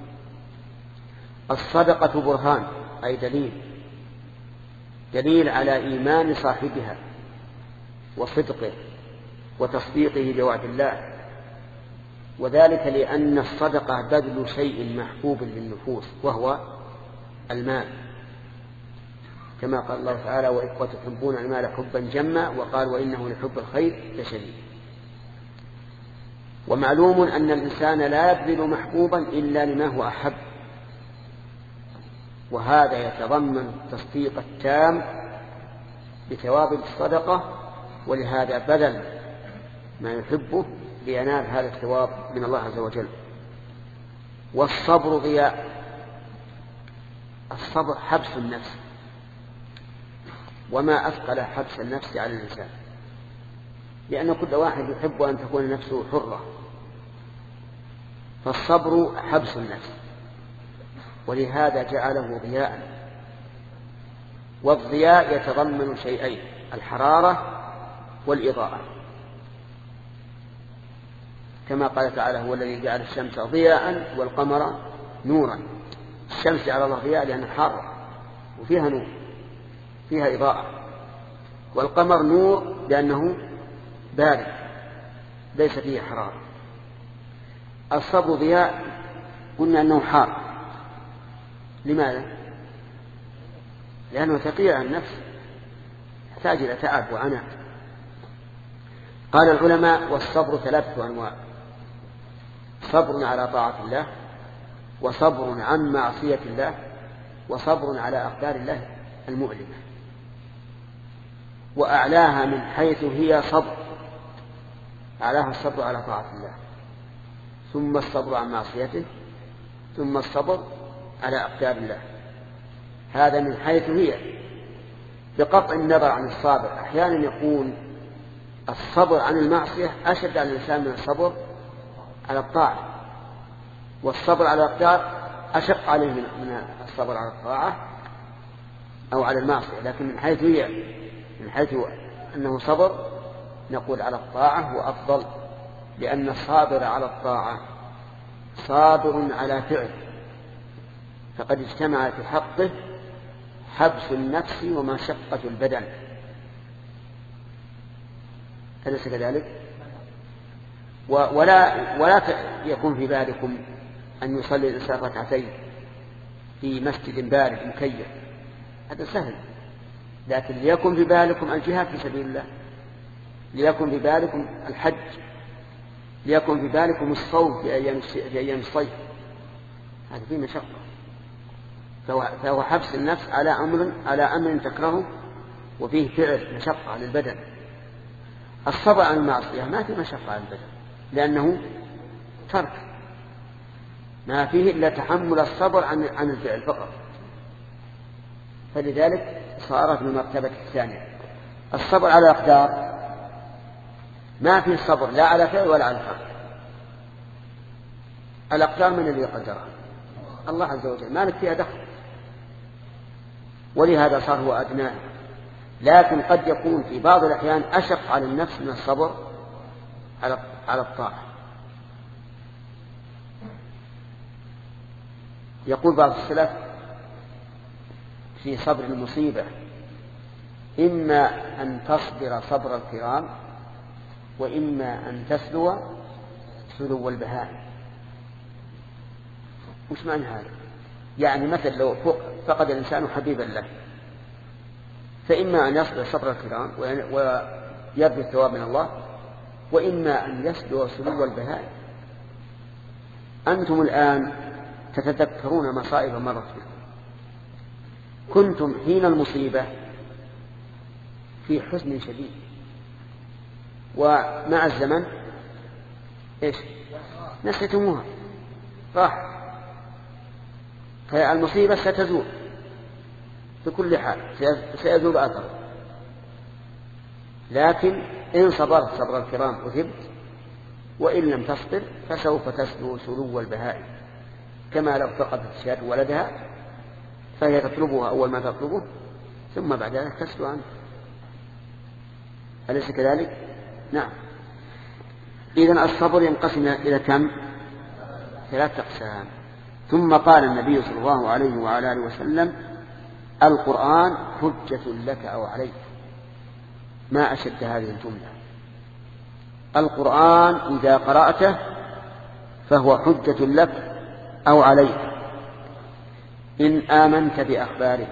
الصدقة برهان، أي دليل، دليل على إيمان صاحبها وصدقه وتصديقه بوعد الله، وذلك لأن الصدقة بذل شيء محبوب للنفوس وهو المال، كما قال الله تعالى وتحبون المال حبا جما، وقال وإنه لحب الخير لشديد. ومعلوم أن الإنسان لا يبذل محبوبا إلا لما هو أحب، وهذا يتضمن التصديق التام بثواب الصدقة، ولهذا بذل ما يحبه لينال هذا الثواب من الله عز وجل. والصبر ضياء. الصبر حبس النفس، وما أثقل حبس النفس على الإنسان، لأن كل واحد يحب أن تكون نفسه حرة، فالصبر حبس النفس، ولهذا جعله ضياء. والضياء يتضمن شيئين: الحرارة والإضاءة، كما قال تعالى هو الذي جعل الشمس ضياء والقمر نورا. الشمس جعل الله ضياء لأنها حارة وفيها نور، فيها إضاءة، والقمر نور لأنه بارد ليس فيه حرارة. الصبر ضياء قلنا أنه حار. لماذا؟ لأنه ثقيل عن النفس، يحتاج إلى تعب وعناء. قال العلماء والصبر ثلاثة أنواع: صبر على طاعة الله، وصبر عن معصية الله، وصبر على أقدار الله المؤلمة. وأعلاها من حيث هي صبر، أعلاها الصبر على طاعة الله، ثم الصبر عن معصيته، ثم الصبر على أقدار الله. هذا من حيث هي، بقطع النظر عن الصابر. أحيانا يكون الصبر عن المعصية أشد على الإنسان من الصبر على الطاعة، والصبر على الأقدار أشق عليه من الصبر على الطاعة أو على المعصية. لكن من حيث هي، من حيث أنه صبر، نقول على الطاعة وأفضل، لأن الصابر على الطاعة صابر على فعل، فقد اجتمع في حقه حبس النفس ومشقة البدن، أليس كذلك؟ ولا, ولا يكون في بالكم أن يصلي الإنسان ركعتين في مسجد بارد مكيف، هذا سهل، لكن ليكن في بالكم الجهاد في سبيل الله، ليكن في بالكم الحج، ليكن في بالكم الصوم في أيام, في أيام الصيف، هذا فيه مشقة. فهو, فهو حبس النفس على أمر, على أمر تكرهه وفيه فعل مشقة للبدن. الصبر عن المعصية ما في مشقة على البدن، لأنه ترك، ما فيه إلا تحمل الصبر عن, عن الفعل فقط، فلذلك صارت من المرتبة الثانية. الصبر على الأقدار ما فيه صبر لا على فعل ولا على ترك. الأقدار من الذي يقدرها؟ الله عز وجل، ما لك فيها دخل، ولهذا صار هو أدناه. لكن قد يكون في بعض الأحيان أشق على النفس من الصبر على على الطاعة. يقول بعض السلف في صبر المصيبة: إما أن تصبر صبر الكرام، وإما أن تسلو سلو البهائم. وش معنى هذا؟ يعني مثل لو فقد الإنسان حبيبا له، فإما أن يصبر صبر الكرام ويرجو الثواب من الله، وإما أن يسلو سلو البهائم. أنتم الآن تتذكرون مصائب مرت بكم، كنتم حين المصيبة في حزن شديد، ومع الزمن إيش؟ نسيتموها، راح، فالمصيبة ستزول. بكل حال سيزول أثره. لكن إن صبرت صبر الكرام أثبت، وإن لم تصبر فسوف تسلو سلو البهائم، كما لو فقدت الشاة ولدها فهي تطلبها أول ما تطلبه ثم بعد ذلك تسلو عنه، أليس كذلك؟ نعم. إذن الصبر ينقسم إلى كم؟ ثلاث أقسام. ثم قال النبي صلى الله عليه وعلى آله وسلم: القرآن حجة لك أو عليك. ما أشد هذه الجملة. القرآن إذا قرأته فهو حجة لك أو عليك إن آمنت بأخباره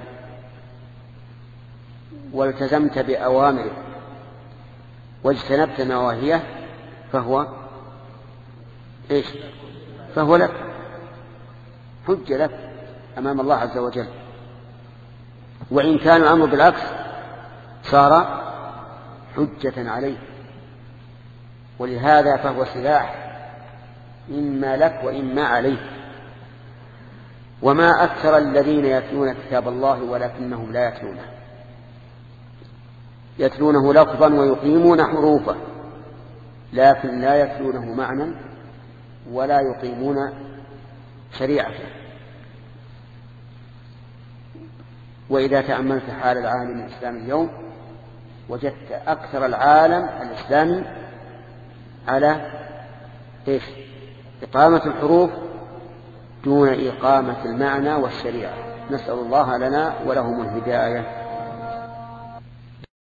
والتزمت بأوامره واجتنبت نواهيه فهو إيش؟ فهو لك حجة لك أمام الله عز وجل. وإن كان الأمر بالعكس صار حجة عليه. ولهذا فهو سلاح إما لك وإما عليك. وما أكثر الذين يتلون كتاب الله ولكنهم لا يتلونه يتلونه لفظا ويقيمون حروفه لكن لا يتلونه معنى ولا يقيمون شريعته. وإذا تأملت حال العالم الإسلامي اليوم وجدت أكثر العالم الإسلامي على إيش؟ إقامة الحروف دون إقامة المعنى والشريعة. نسأل الله لنا ولهم الهداية.